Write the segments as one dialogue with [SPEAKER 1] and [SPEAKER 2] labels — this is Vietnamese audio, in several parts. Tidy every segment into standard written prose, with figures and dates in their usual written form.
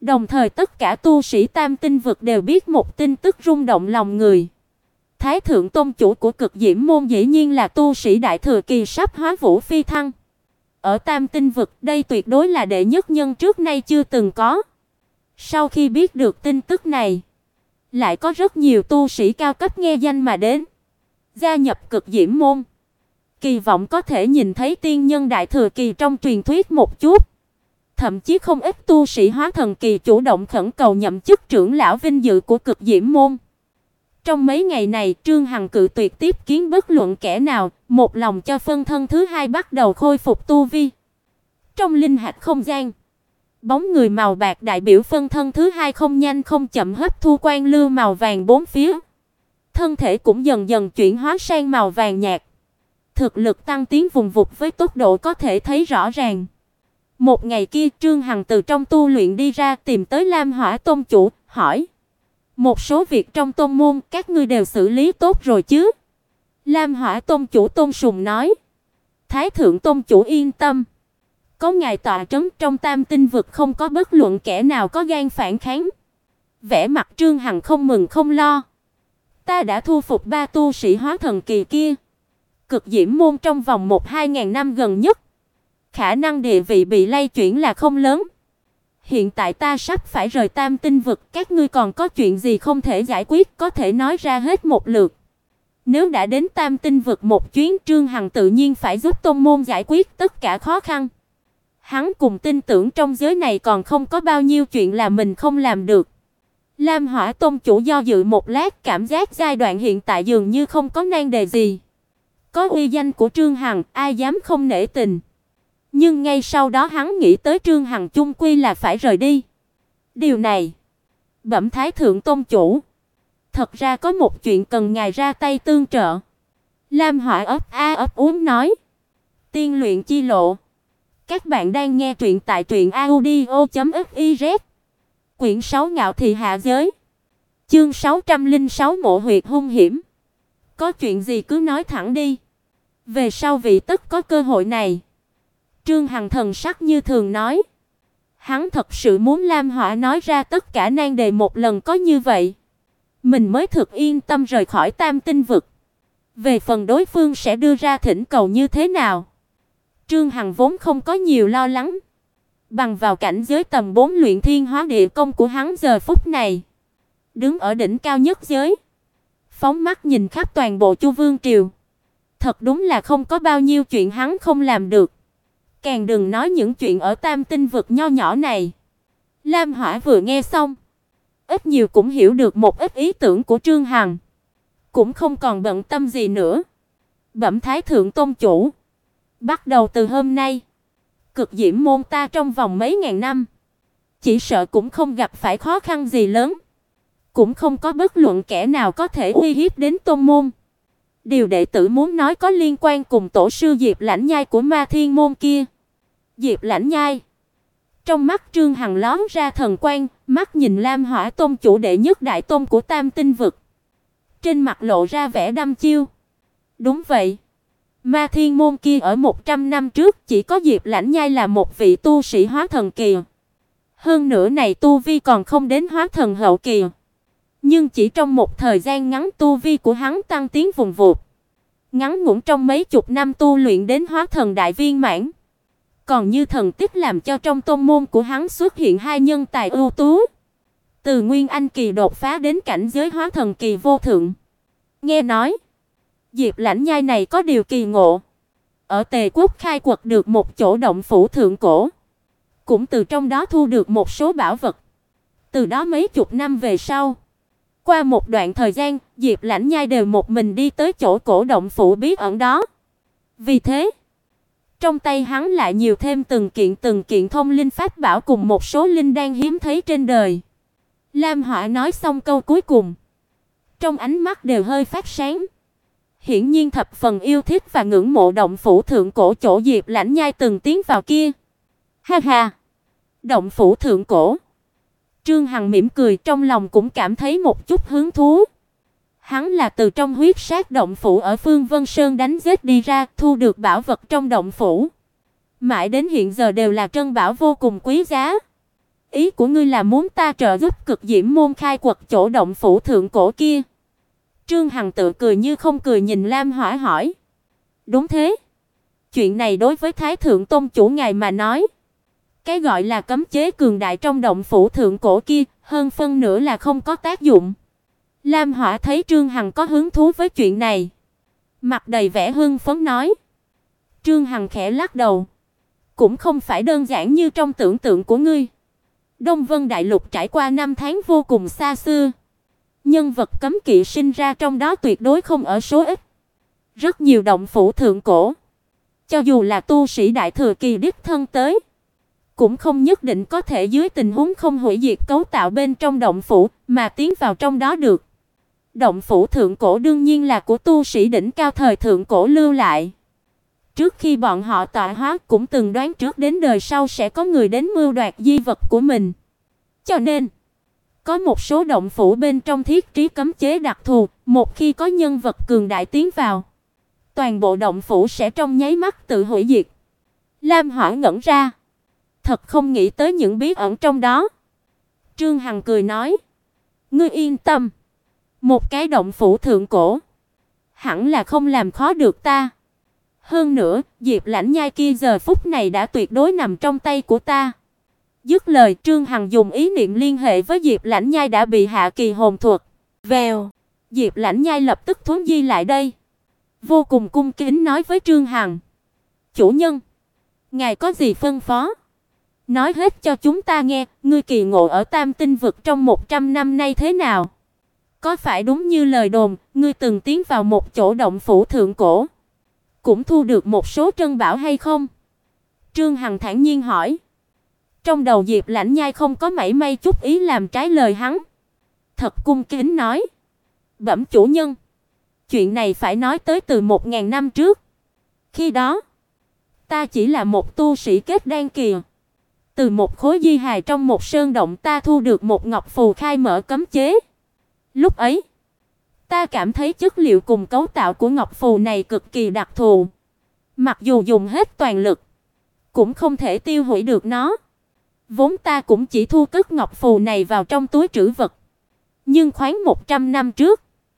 [SPEAKER 1] Đồng thời tất cả tu sĩ Tam Tinh vực đều biết một tin tức rung động lòng người. Thái thượng tôn chủ của Cực Diễm môn dĩ nhiên là tu sĩ đại thừa kỳ sắp hóa vũ phi thăng. Ở Tam Tinh vực, đây tuyệt đối là đệ nhất nhân trước nay chưa từng có. Sau khi biết được tin tức này, lại có rất nhiều tu sĩ cao cấp nghe danh mà đến, gia nhập Cực Diễm môn, kỳ vọng có thể nhìn thấy tiên nhân đại thừa kỳ trong truyền thuyết một chút. Thậm chí không ít tu sĩ hóa thần kỳ chủ động khẩn cầu nhậm chức trưởng lão vinh dự của Cực Diễm môn. Trong mấy ngày này, Trương Hằng cự tuyệt tiếp kiến bất luận kẻ nào, một lòng cho phân thân thứ hai bắt đầu khôi phục tu vi. Trong linh hạch không gian, bóng người màu bạc đại biểu phân thân thứ hai không nhanh không chậm hấp thu quang lưu màu vàng bốn phía. Thân thể cũng dần dần chuyển hóa sang màu vàng nhạt. Thực lực tăng tiến vùng vụt với tốc độ có thể thấy rõ ràng. Một ngày kia, Trương Hằng từ trong tu luyện đi ra, tìm tới Lam Hỏa Tôn chủ, hỏi: "Một số việc trong tôn môn các ngươi đều xử lý tốt rồi chứ?" Lam Hỏa Tôn chủ Tôn Sùng nói: "Thái thượng tôn chủ yên tâm, có ngài tọa trấn trong Tam Tinh vực không có bất luận kẻ nào có gan phản kháng." Vẻ mặt Trương Hằng không mừng không lo: "Ta đã thu phục 3 tu sĩ hóa thần kỳ kia. Cực Diễm môn trong vòng 1-2 ngàn năm gần nhất, khả năng địa vị bị lay chuyển là không lớn. Hiện tại ta sắp phải rời Tam Tinh vực, các ngươi còn có chuyện gì không thể giải quyết có thể nói ra hết một lượt." Nếu đã đến Tam Tinh vực một chuyến, Trương Hằng tự nhiên phải giúp tôn môn giải quyết tất cả khó khăn. Hắn cùng tin tưởng trong giới này còn không có bao nhiêu chuyện là mình không làm được. Lam Hỏa Tôn chủ do dự một lát, cảm giác giai đoạn hiện tại dường như không có nan đề gì. Có uy danh của Trương Hằng, ai dám không nể tình. Nhưng ngay sau đó hắn nghĩ tới Trương Hằng chung quy là phải rời đi. Điều này, bẩm Thái thượng tôn chủ, thật ra có một chuyện cần ngài ra tay tương trợ. Lam Hỏa ấp úng nói: "Tiên luyện chi lộ." Các bạn đang nghe truyện tại truyệnaudio.fiz. Quyển 6 Ngạo thị hạ giới. Chương 606 Mộ huyệt hung hiểm. Có chuyện gì cứ nói thẳng đi. Về sau vị tất có cơ hội này. Trương Hằng thần sắc như thường nói. Hắn thật sự muốn Lam Hỏa nói ra tất cả nan đề một lần, có như vậy mình mới thực yên tâm rời khỏi Tam Tinh vực. Về phần đối phương sẽ đưa ra thỉnh cầu như thế nào, Trương Hằng vốn không có nhiều lo lắng. Bằng vào cảnh giới tầm 4 luyện thiên hóa địa công của hắn giờ phút này, đứng ở đỉnh cao nhất giới, phóng mắt nhìn khắp toàn bộ Chu Vương triều, thật đúng là không có bao nhiêu chuyện hắn không làm được. Càng đừng nói những chuyện ở Tam Tinh vực nho nhỏ này. Lam Hỏa vừa nghe xong, ít nhiều cũng hiểu được một ít ý tưởng của Trương Hằng, cũng không còn bận tâm gì nữa. Bẩm Thái thượng tôn chủ, bắt đầu từ hôm nay, Cực Diễm môn ta trong vòng mấy ngàn năm, chỉ sợ cũng không gặp phải khó khăn gì lớn, cũng không có bất luận kẻ nào có thể uy hiếp đến tôn môn. Điều đệ tử muốn nói có liên quan cùng tổ sư Diệp Lãnh Nhai của Ma Thiên môn kia. Diệp Lãnh Nhai. Trong mắt Trương Hằng lóe ra thần quang, mắt nhìn Lam Hỏa tôn chủ đệ nhất đại tôn của Tam Tinh vực, trên mặt lộ ra vẻ đăm chiêu. Đúng vậy, Ma Thiên môn kia ở 100 năm trước chỉ có Diệp Lãnh Nhai là một vị tu sĩ hóa thần kỳ. Hơn nữa này tu vi còn không đến hóa thần hậu kỳ. Nhưng chỉ trong một thời gian ngắn tu vi của hắn tăng tiến vùng vụt. Ngắn ngủn trong mấy chục năm tu luyện đến hóa thần đại viên mãn. Còn như thần tích làm cho trong tôn môn của hắn xuất hiện 2 nhân tài ưu tú. Từ Nguyên Anh kỳ đột phá đến cảnh giới hóa thần kỳ vô thượng. Nghe nói, Diệp Lãnh Nhai này có điều kỳ ngộ. Ở Tề Quốc khai quật được một chỗ động phủ thượng cổ. Cũng từ trong đó thu được một số bảo vật. Từ đó mấy chục năm về sau, qua một đoạn thời gian, Diệp Lãnh Nhai đều một mình đi tới chỗ cổ động phủ bí ẩn đó. Vì thế, trong tay hắn lại nhiều thêm từng kiện thông linh pháp bảo cùng một số linh đan hiếm thấy trên đời. Lam Hỏa nói xong câu cuối cùng, trong ánh mắt đều hơi phát sáng. Hiển nhiên thập phần yêu thích và ngưỡng mộ động phủ thượng cổ chỗ Diệp Lãnh Nhai từng tiến vào kia. Ha ha, động phủ thượng cổ. Trương Hằng mỉm cười, trong lòng cũng cảm thấy một chút hứng thú. Hắn là từ trong huyết sát động phủ ở Phương Vân Sơn đánh giết đi ra, thu được bảo vật trong động phủ. Mãi đến hiện giờ đều là trân bảo vô cùng quý giá. Ý của ngươi là muốn ta trợ giúp Cực Diễm môn khai quật chỗ động phủ thượng cổ kia? Trương Hằng tự cười như không cười nhìn Lam Hỏa hỏi. Đúng thế. Chuyện này đối với Thái thượng tôn chủ ngài mà nói, cái gọi là cấm chế cường đại trong động phủ thượng cổ kia, hơn phân nửa là không có tác dụng. Lam Hỏa thấy Trương Hằng có hứng thú với chuyện này, mặt đầy vẻ hưng phấn nói. Trương Hằng khẽ lắc đầu. Cũng không phải đơn giản như trong tưởng tượng của ngươi. Đông Vân Đại Lục trải qua năm tháng vô cùng xa xưa. Nhân vật cấm kỵ sinh ra trong đó tuyệt đối không ở số ít. Rất nhiều động phủ thượng cổ, cho dù là tu sĩ đại thừa kỳ đích thân tới, cũng không nhất định có thể dưới tình huống không hủy diệt cấu tạo bên trong động phủ mà tiến vào trong đó được. Động phủ thượng cổ đương nhiên là của tu sĩ đỉnh cao thời thượng cổ lưu lại. Trước khi bọn họ tọa hóa cũng từng đoán trước đến đời sau sẽ có người đến mưu đoạt di vật của mình. Cho nên, có một số động phủ bên trong thiết trí cấm chế đặc thù, một khi có nhân vật cường đại tiến vào, toàn bộ động phủ sẽ trong nháy mắt tự hủy diệt. Lam Hỏa ngẩn ra, thật không nghĩ tới những bí ẩn trong đó. Trương Hằng cười nói, ngươi yên tâm, một cái động phủ thượng cổ hẳn là không làm khó được ta. Hơn nữa, Diệp Lãnh Nhai kia giờ phút này đã tuyệt đối nằm trong tay của ta. Dứt lời, Trương Hằng dùng ý niệm liên hệ với Diệp Lãnh Nhai đã bị hạ kỳ hồn thuật. Vèo, Diệp Lãnh Nhai lập tức thuấn di lại đây, vô cùng cung kính nói với Trương Hằng: "Chủ nhân, ngài có gì phân phó? Nói hết cho chúng ta nghe, ngươi kỳ ngộ ở Tam Tinh vực trong 100 năm nay thế nào? Có phải đúng như lời đồn, ngươi từng tiến vào một chỗ động phủ thượng cổ, cũng thu được một số trân bảo hay không?" Trương Hằng thản nhiên hỏi. Trong đầu Diệp Lãnh Nhai không có mảy may chút ý làm trái lời hắn, thật cung kính nói: "Bẩm chủ nhân, chuyện này phải nói tới từ 1000 năm trước. Khi đó, ta chỉ là một tu sĩ kết đan kỳ. Từ một khối di hài trong một sơn động ta thu được một ngọc phù khai mở cấm chế. Lúc ấy, ta cảm thấy chất liệu cùng cấu tạo của ngọc phù này cực kỳ đặc thù. Mặc dù dùng hết toàn lực, cũng không thể tiêu hủy được nó. Vốn ta cũng chỉ thu cất ngọc phù này vào trong túi trữ vật. Nhưng khoảng 100 năm trước,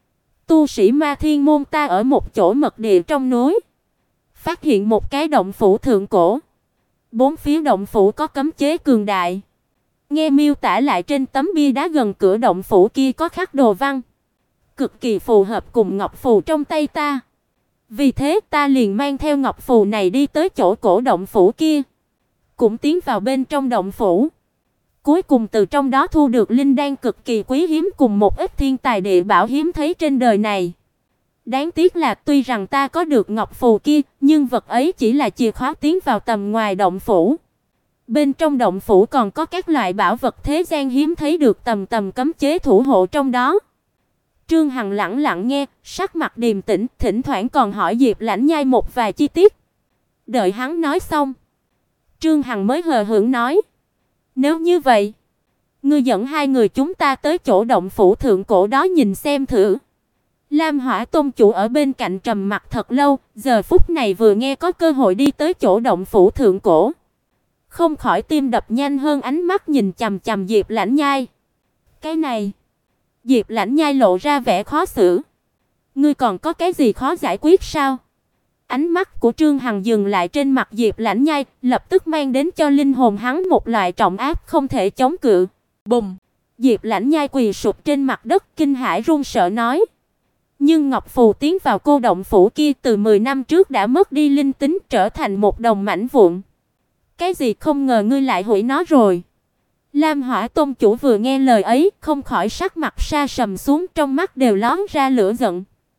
[SPEAKER 1] tu sĩ Ma Thiên môn ta ở một chỗ mật địa trong núi, phát hiện một cái động phủ thượng cổ. Bốn phía động phủ có cấm chế cường đại. Nghe miêu tả lại trên tấm bia đá gần cửa động phủ kia có khắc đồ văn, cực kỳ phù hợp cùng ngọc phù trong tay ta. Vì thế ta liền mang theo ngọc phù này đi tới chỗ cổ động phủ kia, cũng tiến vào bên trong động phủ. Cuối cùng từ trong đó thu được linh đan cực kỳ quý hiếm cùng một ít thiên tài địa bảo hiếm thấy trên đời này. Đáng tiếc là tuy rằng ta có được ngọc phù kia, nhưng vật ấy chỉ là chìa khóa tiến vào tầm ngoài động phủ. Bên trong động phủ còn có các loại bảo vật thế gian hiếm thấy được tầm tầm cấm chế thủ hộ trong đó." Trương Hằng lặng lặng nghe, sắc mặt điềm tĩnh, thỉnh thoảng còn hỏi Diệp Lãnh Nhai một vài chi tiết. Đợi hắn nói xong, Trương Hằng mới hờ hững nói: "Nếu như vậy, ngươi dẫn hai người chúng ta tới chỗ động phủ thượng cổ đó nhìn xem thử." Lam Hỏa tôn chủ ở bên cạnh trầm mặc thật lâu, giờ phút này vừa nghe có cơ hội đi tới chỗ động phủ thượng cổ, không khỏi tim đập nhanh hơn, ánh mắt nhìn chằm chằm Diệp Lãnh Nhai. "Cái này..." Diệp Lãnh Nhai lộ ra vẻ khó xử. "Ngươi còn có cái gì khó giải quyết sao?" Ánh mắt của Trương Hằng dừng lại trên mặt Diệp Lãnh Nhai, lập tức mang đến cho linh hồn hắn một loại trọng áp không thể chống cự. Bùng! Diệp Lãnh Nhai quỳ sụp trên mặt đất, kinh hãi run sợ nói: "Nhưng ngọc phù tiến vào cô động phủ kia từ 10 năm trước đã mất đi linh tính, trở thành một đống mảnh vụn. Cái gì không ngờ ngươi lại hủy nó rồi?" Lam Hỏa tôn chủ vừa nghe lời ấy, không khỏi sắc mặt sa sầm xuống, trong mắt đều lóe ra lửa giận.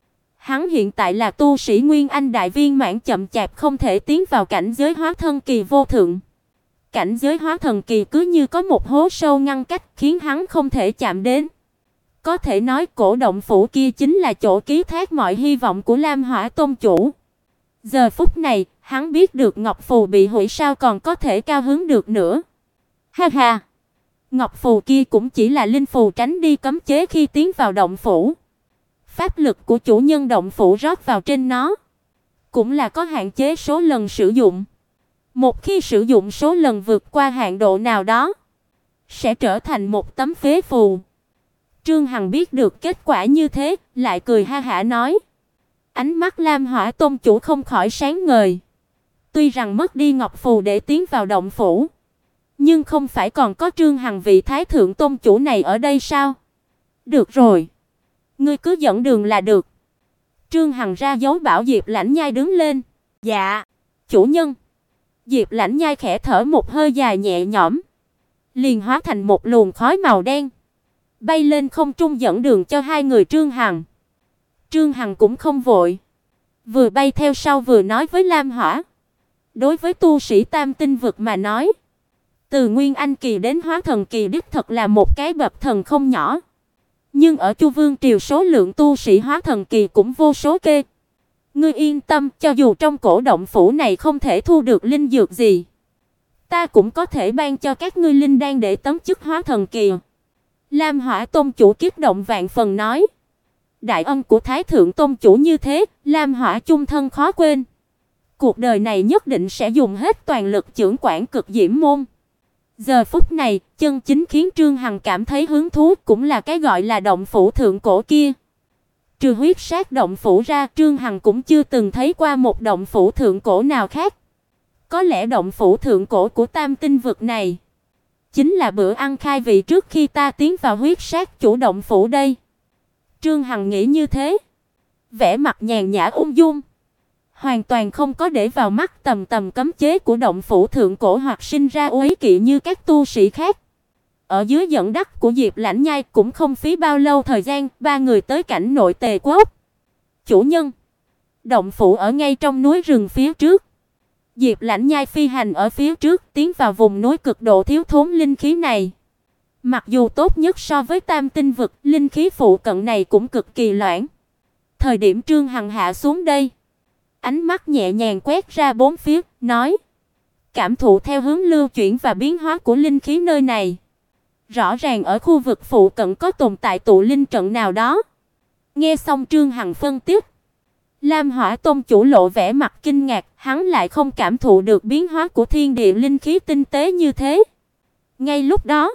[SPEAKER 1] Hắn hiện tại là tu sĩ Nguyên Anh đại viên mãn, chậm chạp không thể tiến vào cảnh giới hóa thân kỳ vô thượng. Cảnh giới hóa thần kỳ cứ như có một hố sâu ngăn cách, khiến hắn không thể chạm đến. Có thể nói cổ động phủ kia chính là chỗ ký thác mọi hy vọng của Lam Hỏa tôn chủ. Giờ phút này, hắn biết được ngọc phù bị hủy, sao còn có thể cao hứng được nữa. Ha ha! Ngọc phù kia cũng chỉ là linh phù tránh đi cấm chế khi tiến vào động phủ. Pháp lực của chủ nhân động phủ rót vào trên nó, cũng là có hạn chế số lần sử dụng. Một khi sử dụng số lần vượt qua hạn độ nào đó, sẽ trở thành một tấm phế phù. Trương Hằng biết được kết quả như thế, lại cười ha hả nói. Ánh mắt Lam Hỏa Tôn chủ không khỏi sáng ngời. Tuy rằng mất đi ngọc phù để tiến vào động phủ, nhưng không phải còn có Trương Hằng vị Thái thượng tôn chủ này ở đây sao? Được rồi, ngươi cứ dẫn đường là được. Trương Hằng ra dấu bảo Diệp Lãnh Nhai đứng lên. Dạ, chủ nhân. Diệp Lãnh Nhai khẽ thở một hơi dài nhẹ nhõm, liền hóa thành một luồng khói màu đen, bay lên không trung dẫn đường cho hai người Trương Hằng. Trương Hằng cũng không vội, vừa bay theo sau vừa nói với Lam Hỏa. Đối với tu sĩ Tam Tinh vực mà nói, từ Nguyên Anh kỳ đến Hóa Thần kỳ đích thật là một cái bậc thần không nhỏ. Nhưng ở Chu Vương triều số lượng tu sĩ Hóa Thần kỳ cũng vô số kê. Ngươi yên tâm, cho dù trong cổ động phủ này không thể thu được linh dược gì, ta cũng có thể ban cho các ngươi linh đan để tấn chức Hóa Thần kỳ. Lam Hỏa Tôn chủ kích động vạn phần nói. Đại ân của Thái thượng tôn chủ như thế, Lam Hỏa chung thân khó quên. Cuộc đời này nhất định sẽ dùng hết toàn lực chưởng quản Cực Diễm môn. Giờ phút này, chân chính khiến Trương Hằng cảm thấy hứng thú cũng là cái gọi là động phủ thượng cổ kia. Trừ Huyết Sát động phủ ra, Trương Hằng cũng chưa từng thấy qua một động phủ thượng cổ nào khác. Có lẽ động phủ thượng cổ của Tam Tinh vực này chính là bữa ăn khai vị trước khi ta tiến vào Huyết Sát chủ động phủ đây. Trương Hằng nghĩ như thế, vẻ mặt nhàn nhã ung dung, hoàn toàn không có để vào mắt tầm cấm chế của động phủ thượng cổ hoặc sinh ra uế kỵ như các tu sĩ khác. Ở dưới dẫn dắt của Diệp Lãnh Nhai cũng không phí bao lâu thời gian, ba người tới cảnh nội Tề Quốc. Chủ nhân, động phủ ở ngay trong núi rừng phía trước. Diệp Lãnh Nhai phi hành ở phía trước, tiến vào vùng núi cực độ thiếu thốn linh khí này. Mặc dù tốt nhất so với Tam Tinh vực, linh khí phụ cận này cũng cực kỳ loãng. Thời điểm Trương Hằng hạ xuống đây, ánh mắt nhẹ nhàng quét ra bốn phía, nói: cảm thụ theo hướng lưu chuyển và biến hóa của linh khí nơi này. Rõ ràng ở khu vực phụ cận có tồn tại tụ linh trận nào đó. Nghe xong Trương Hằng phân tích, Lam Hỏa Tôn chủ lộ vẻ mặt kinh ngạc, hắn lại không cảm thụ được biến hóa của thiên địa linh khí tinh tế như thế. Ngay lúc đó,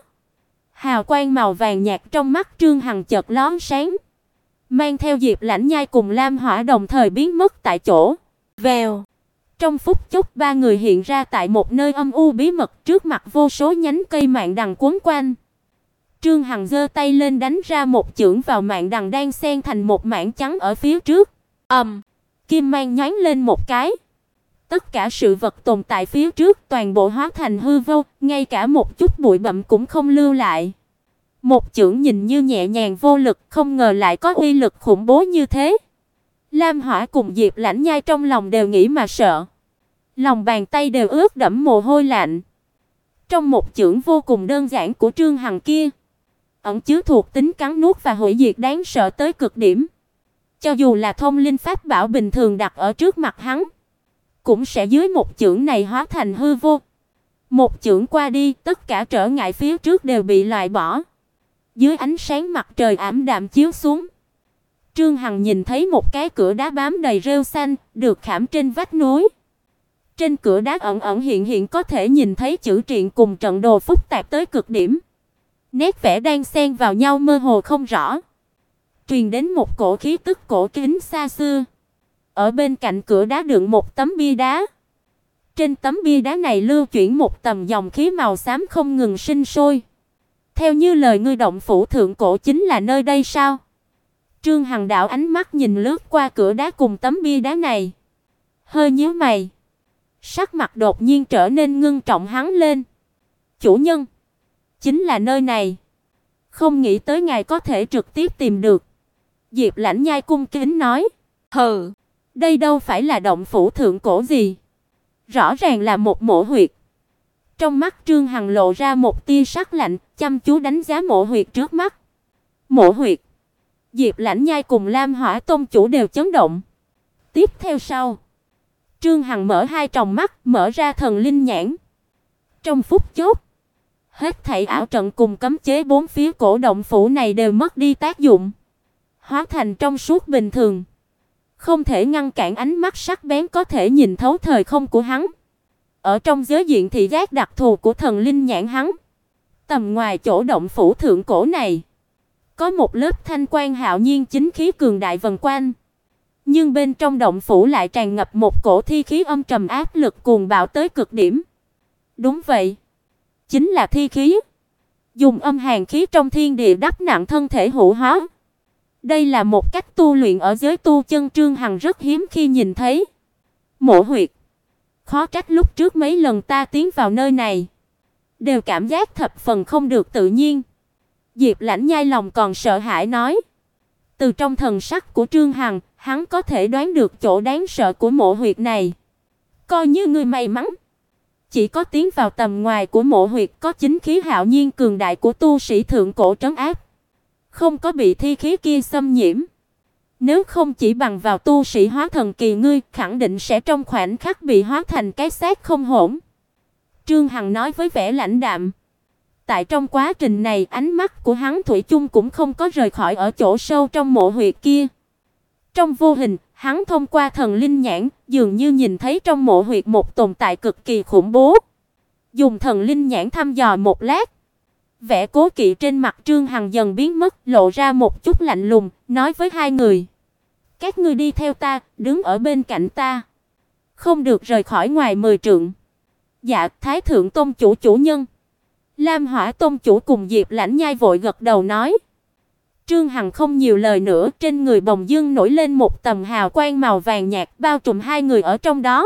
[SPEAKER 1] hào quang màu vàng nhạt trong mắt Trương Hằng chợt lóe sáng, mang theo Diệp Lãnh Nhai cùng Lam Hỏa đồng thời biến mất tại chỗ. Vèo. Trong phút chốc ba người hiện ra tại một nơi âm u bí mật, trước mặt vô số nhánh cây mạn đằng quấn quanh. Trương Hằng giơ tay lên đánh ra một chưởng vào mạn đằng đang xen thành một mảng trắng ở phía trước. Kim mang nhoáng lên một cái. Tất cả sự vật tồn tại phía trước toàn bộ hóa thành hư vô, ngay cả một chút bụi bặm cũng không lưu lại. Một chưởng nhìn như nhẹ nhàng vô lực, không ngờ lại có uy lực khủng bố như thế. Lam Hỏa cùng Diệp Lãnh Nhai trong lòng đều nghĩ mà sợ. Lòng bàn tay đều ướt đẫm mồ hôi lạnh. Trong một chưởng vô cùng đơn giản của Trương Hằng kia, ẩn chứa thuộc tính cắn nuốt và hủy diệt đáng sợ tới cực điểm. Cho dù là thông linh pháp bảo bình thường đặt ở trước mặt hắn, cũng sẽ dưới một chưởng này hóa thành hư vô. Một chưởng qua đi, tất cả trở ngại phía trước đều bị loại bỏ. Dưới ánh sáng mặt trời ảm đạm chiếu xuống, Trương Hằng nhìn thấy một cái cửa đá bám đầy rêu xanh, được khảm trên vách núi. Trên cửa đá ẩn ẩn hiện hiện có thể nhìn thấy chữ triện cùng trận đồ phức tạp tới cực điểm. Nét vẽ đang xen vào nhau mơ hồ không rõ, truyền đến một cổ khí tức cổ kính xa xưa. Ở bên cạnh cửa đá đựng một tấm bia đá. Trên tấm bia đá này lưu chuyển một tầng dòng khí màu xám không ngừng sinh sôi. Theo như lời ngươi, động phủ thượng cổ chính là nơi đây sao? Trương Hằng đảo ánh mắt nhìn lướt qua cửa đá cùng tấm bia đá này, hơi nhíu mày. Sắc mặt đột nhiên trở nên ngưng trọng hắn lên. Chủ nhân, chính là nơi này. Không nghĩ tới ngài có thể trực tiếp tìm được. Diệp Lãnh Nhai cung kính nói. Hừ, đây đâu phải là động phủ thượng cổ gì, rõ ràng là một mộ huyệt. Trong mắt Trương Hằng lộ ra một tia sắc lạnh, chăm chú đánh giá mộ huyệt trước mắt. Mộ huyệt? Diệp Lãnh Nhai cùng Lam Hỏa Tôn chủ đều chấn động. Tiếp theo sau, Trương Hằng mở hai tròng mắt, mở ra thần linh nhãn. Trong phút chốc, hết thảy ảo trận cùng cấm chế bốn phía cổ động phủ này đều mất đi tác dụng, hóa thành trong suốt bình thường, không thể ngăn cản ánh mắt sắc bén có thể nhìn thấu thời không của hắn. Ở trong giới diện thị giác đặc thù của thần linh nhãn hắn, tầm ngoài chỗ động phủ thượng cổ này, có một lớp thanh quang hạo nhiên chính khí cường đại vần quanh, nhưng bên trong động phủ lại tràn ngập một cổ thi khí âm trầm áp lực cuồng bạo tới cực điểm. Đúng vậy, chính là thi khí, dùng âm hàn khí trong thiên địa đắp nặng thân thể hữu hóa. Đây là một cách tu luyện ở giới tu chân Trương Hằng rất hiếm khi nhìn thấy. Mộ huyệt, khó trách lúc trước mấy lần ta tiến vào nơi này, đều cảm giác thập phần không được tự nhiên. Diệp Lãnh Nhai lòng còn sợ hãi nói. Từ trong thần sắc của Trương Hằng, hắn có thể đoán được chỗ đáng sợ của mộ huyệt này. Coi như ngươi may mắn, chỉ có tiến vào tầm ngoài của mộ huyệt có chính khí hạo nhiên cường đại của tu sĩ thượng cổ trấn áp, không có bị thi khí kia xâm nhiễm. Nếu không chỉ bằng vào tu sĩ hóa thần kỳ ngươi, khẳng định sẽ trong khoảnh khắc bị hóa thành cái xác không hồn. Trương Hằng nói với vẻ lãnh đạm. Tại trong quá trình này, ánh mắt của hắn thủy chung cũng không có rời khỏi ở chỗ sâu trong mộ huyệt kia. Trong vô hình, hắn thông qua thần linh nhãn, dường như nhìn thấy trong mộ huyệt một tồn tại cực kỳ khủng bố. Dùng thần linh nhãn thăm dò một lát, vẻ cố kỵ trên mặt Trương Hằng dần biến mất, lộ ra một chút lạnh lùng, nói với hai người: "Các ngươi đi theo ta, đứng ở bên cạnh ta, không được rời khỏi ngoài 10 trượng." Dạ, Thái thượng tôn chủ chủ nhân. Lam Hỏa tôn chủ cùng Diệp Lãnh Nhai vội gật đầu nói. Trương Hằng không nhiều lời nữa, trên người bồng dưng nổi lên một tầng hào quang màu vàng nhạt bao trùm hai người ở trong đó.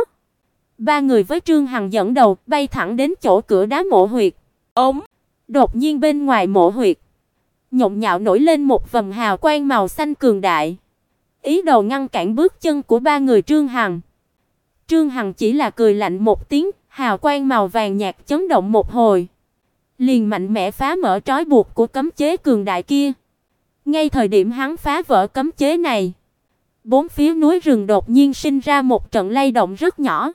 [SPEAKER 1] Ba người với Trương Hằng dẫn đầu, bay thẳng đến chỗ cửa đá mộ huyệt. Ống, đột nhiên bên ngoài mộ huyệt, nhộn nhạo nổi lên một vầng hào quang màu xanh cường đại, ý đồ ngăn cản bước chân của ba người Trương Hằng. Trương Hằng chỉ là cười lạnh một tiếng, hào quang màu vàng nhạt chấn động một hồi, liền mạnh mẽ phá mở trói buộc của cấm chế cường đại kia. Ngay thời điểm hắn phá vỡ cấm chế này, bốn phía núi rừng đột nhiên sinh ra một trận lay động rất nhỏ.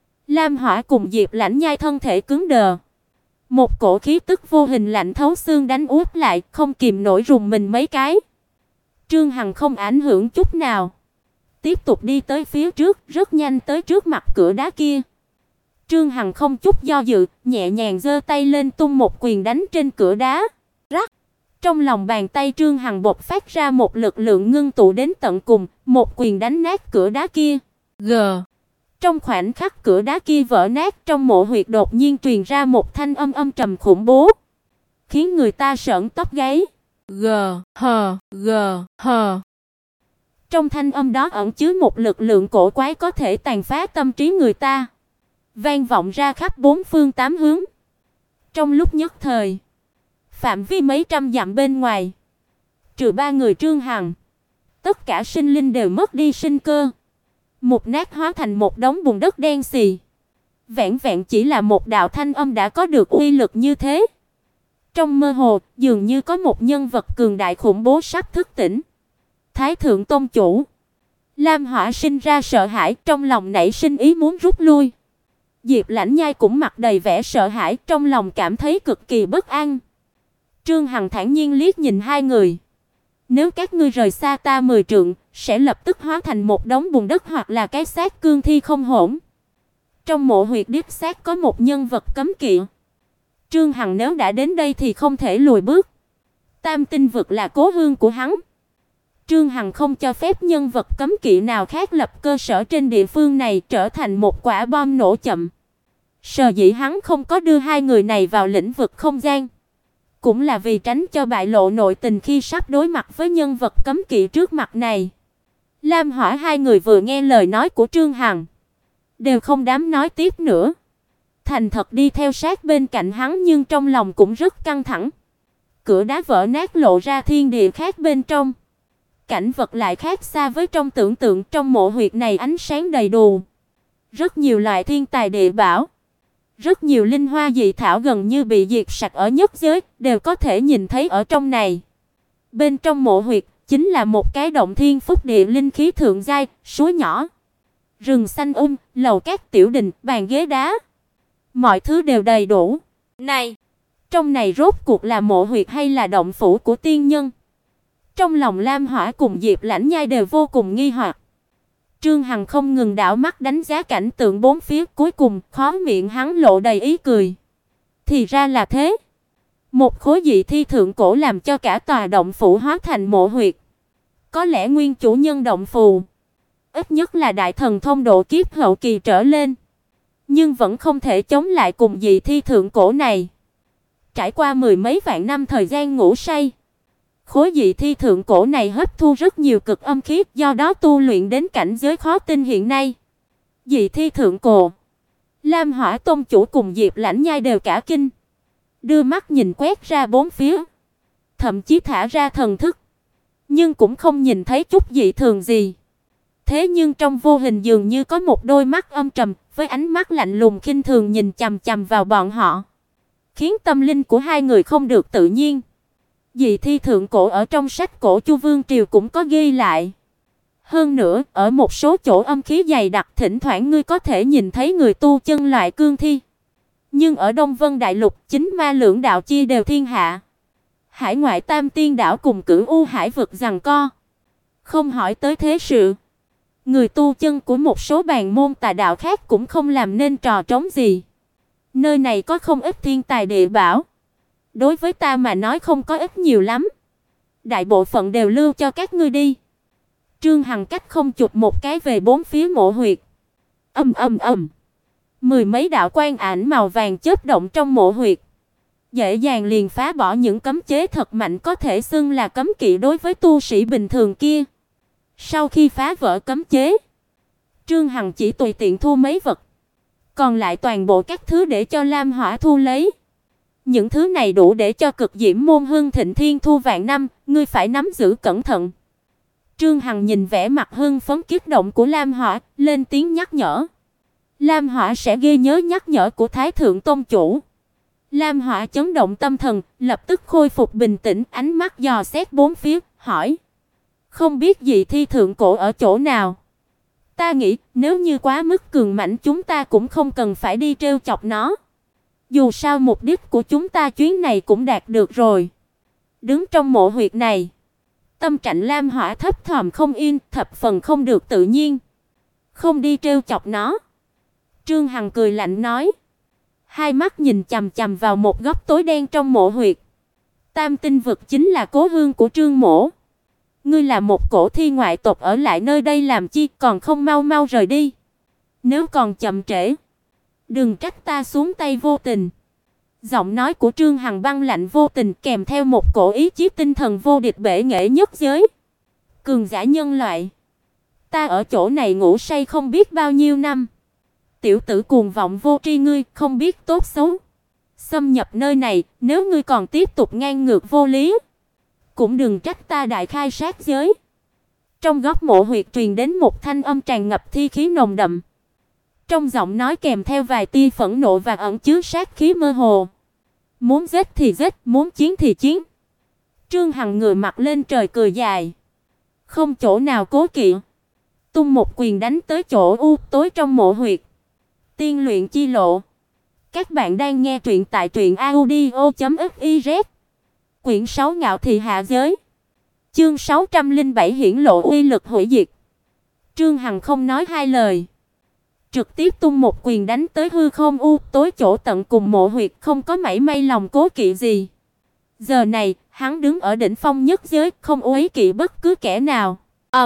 [SPEAKER 1] Lam Hỏa cùng Diệp Lãnh Nhai thân thể cứng đờ. Một cổ khí tức vô hình lạnh thấu xương đánh úp lại, không kìm nổi rùng mình mấy cái. Trương Hằng không ảnh hưởng chút nào, tiếp tục đi tới phía trước, rất nhanh tới trước mặt cửa đá kia. Trương Hằng không chút do dự, nhẹ nhàng giơ tay lên tung một quyền đánh trên cửa đá. Rắc. Trong lòng bàn tay Trương Hằng bộc phát ra một lực lượng ngưng tụ đến tận cùng, một quyền đánh nát cửa đá kia. G. Trong khoảnh khắc cửa đá kia vỡ nát, trong mộ huyệt đột nhiên truyền ra một thanh âm âm trầm khủng bố, khiến người ta sởn tóc gáy. G hờ g hờ. Trong thanh âm đó ẩn chứa một lực lượng cổ quái có thể tàn phá tâm trí người ta, vang vọng ra khắp bốn phương tám hướng. Trong lúc nhất thời, phạm vi mấy trăm dặm bên ngoài, trừ ba người Trương Hằng, tất cả sinh linh đều mất đi sinh cơ, mục nát hóa thành một đống bùn đất đen xì. Vẹn vẹn chỉ là một đạo thanh âm đã có được uy lực như thế. Trong mơ hồ, dường như có một nhân vật cường đại khủng bố sắp thức tỉnh. Thái thượng tôn chủ. Lam Hỏa sinh ra sợ hãi, trong lòng nảy sinh ý muốn rút lui. Diệp Lãnh Nhai cũng mặt đầy vẻ sợ hãi, trong lòng cảm thấy cực kỳ bất an. Trương Hằng thản nhiên liếc nhìn hai người. Nếu các ngươi rời xa ta 10 trượng, sẽ lập tức hóa thành một đống bùn đất hoặc là cái xác cương thi không hồn. Trong mộ huyệt đích xác có một nhân vật cấm kỵ. Trương Hằng nếu đã đến đây thì không thể lùi bước. Tam tinh vực là cố hương của hắn. Trương Hằng không cho phép nhân vật cấm kỵ nào khác lập cơ sở trên địa phương này, trở thành một quả bom nổ chậm. Sở dĩ hắn không có đưa hai người này vào lĩnh vực không gian, cũng là vì tránh cho bại lộ nội tình khi sắp đối mặt với nhân vật cấm kỵ trước mặt này. Lam Hỏa hai người vừa nghe lời nói của Trương Hằng, đều không dám nói tiếp nữa, thành thật đi theo sát bên cạnh hắn, nhưng trong lòng cũng rất căng thẳng. Cửa đá vỡ nát lộ ra thiên địa khác bên trong. Cảnh vật lại khác xa với trong tưởng tượng. Trong mộ huyệt này ánh sáng đầy đủ, rất nhiều loại thiên tài địa bảo, rất nhiều linh hoa dị thảo gần như bị diệt sạch ở nhất giới, đều có thể nhìn thấy ở trong này. Bên trong mộ huyệt chính là một cái động thiên phúc địa linh khí thượng giai, suối nhỏ, rừng xanh lầu các tiểu đình, bàn ghế đá, mọi thứ đều đầy đủ. Này, trong này rốt cuộc là mộ huyệt hay là động phủ của tiên nhân? Trong lòng Lam Hỏa cùng Diệp Lãnh Nhai đều vô cùng nghi hoặc. Trương Hằng không ngừng đảo mắt đánh giá cảnh tượng bốn phía, cuối cùng khóe miệng hắn lộ đầy ý cười. Thì ra là thế. Một khối dị thi thượng cổ làm cho cả tòa động phủ hóa thành mộ huyệt. Có lẽ nguyên chủ nhân động phủ ít nhất là đại thần thông độ kiếp hậu kỳ trở lên, nhưng vẫn không thể chống lại cùng dị thi thượng cổ này. Trải qua mười mấy vạn năm thời gian ngủ say, khối dị thi thượng cổ này hấp thu rất nhiều cực âm khí, do đó tu luyện đến cảnh giới khó tin hiện nay. Dị thi thượng cổ, Lam Hỏa Tông chủ cùng Diệp Lãnh Nhai đều cả kinh, đưa mắt nhìn quét ra bốn phía, thậm chí thả ra thần thức, nhưng cũng không nhìn thấy chút dị thường gì. Thế nhưng trong vô hình dường như có một đôi mắt âm trầm, với ánh mắt lạnh lùng khinh thường nhìn chằm chằm vào bọn họ, khiến tâm linh của hai người không được tự nhiên. Dị thi thượng cổ ở trong sách cổ Chu Vương triều cũng có ghi lại. Hơn nữa, ở một số chỗ âm khí dày đặc, thỉnh thoảng ngươi có thể nhìn thấy người tu chân loại cương thi. Nhưng ở Đông Vân Đại Lục, chính ma lưỡng đạo chia đều thiên hạ. Hải ngoại Tam Tiên đảo cùng Cửu U hải vực giằng co. Không hỏi tới thế sự, người tu chân của một số bàn môn tà đạo khác cũng không làm nên trò trống gì. Nơi này có không ít thiên tài địa bảo. Đối với ta mà nói không có ít nhiều lắm. Đại bộ phận đều lưu cho các ngươi đi. Trương Hằng cách không chụp một cái về bốn phía mộ huyệt. Mười mấy đạo quang ảnh màu vàng chớp động trong mộ huyệt, dễ dàng liền phá bỏ những cấm chế thật mạnh có thể xưng là cấm kỵ đối với tu sĩ bình thường kia. Sau khi phá vỡ cấm chế, Trương Hằng chỉ tùy tiện thu mấy vật, còn lại toàn bộ các thứ để cho Lam Hỏa thu lấy. Những thứ này đủ để cho Cực Diễm môn hưng thịnh thiên thu vạn năm, ngươi phải nắm giữ cẩn thận. Trương Hằng nhìn vẻ mặt hưng phấn kích động của Lam Hỏa, lên tiếng nhắc nhở. Lam Hỏa sẽ ghi nhớ nhắc nhở của Thái thượng tôn chủ. Lam Hỏa chấn động tâm thần, lập tức khôi phục bình tĩnh, ánh mắt dò xét bốn phía, hỏi: "Không biết dị thi thượng cổ ở chỗ nào?" Ta nghĩ, nếu như quá mức cường mãnh chúng ta cũng không cần phải đi trêu chọc nó. Dù sao mục đích của chúng ta chuyến này cũng đạt được rồi. Đứng trong mộ huyệt này, tâm trạng Lam Hỏa thấp thỏm không yên, thập phần không được tự nhiên. Không đi trêu chọc nó. Trương Hằng cười lạnh nói, hai mắt nhìn chằm chằm vào một góc tối đen trong mộ huyệt. Tam tinh vực chính là cố hương của Trương mỗ. Ngươi là một cổ thi ngoại tộc ở lại nơi đây làm chi, còn không mau mau rời đi. Nếu còn chậm trễ, đừng trách ta xuống tay vô tình. Giọng nói của Trương Hằng băng lạnh vô tình, kèm theo một cổ ý chí tinh thần vô địch bể nghệ nhất giới. Cường giả nhân loại, ta ở chỗ này ngủ say không biết bao nhiêu năm. Tiểu tử cuồng vọng vô tri ngươi, không biết tốt xấu. Xâm nhập nơi này, nếu ngươi còn tiếp tục ngang ngược vô lý, cũng đừng trách ta đại khai sát giới. Trong góc mộ huyệt truyền đến một thanh âm tràn ngập thi khí nồng đậm. Trong giọng nói kèm theo vài tia phẫn nộ và ẩn chứa sát khí mơ hồ. Muốn giết thì giết, muốn chiến thì chiến. Trương Hằng ngửa mặt lên trời cười dài, không chỗ nào cố kỵ, tung một quyền đánh tới chỗ u tối trong mộ huyệt. Tiên luyện chi lộ. Các bạn đang nghe truyện tại truyệnaudio.fiz. Quyển 6 Ngạo thị hạ giới. Chương 607 hiển lộ uy lực hủy diệt. Trương Hằng không nói hai lời, trực tiếp tung một quyền đánh tới hư không u tối chỗ tận cùng mộ huyệt, không có mảy may lòng cố kỵ gì. Giờ này, hắn đứng ở đỉnh phong nhất giới, không uế kỵ bất cứ kẻ nào.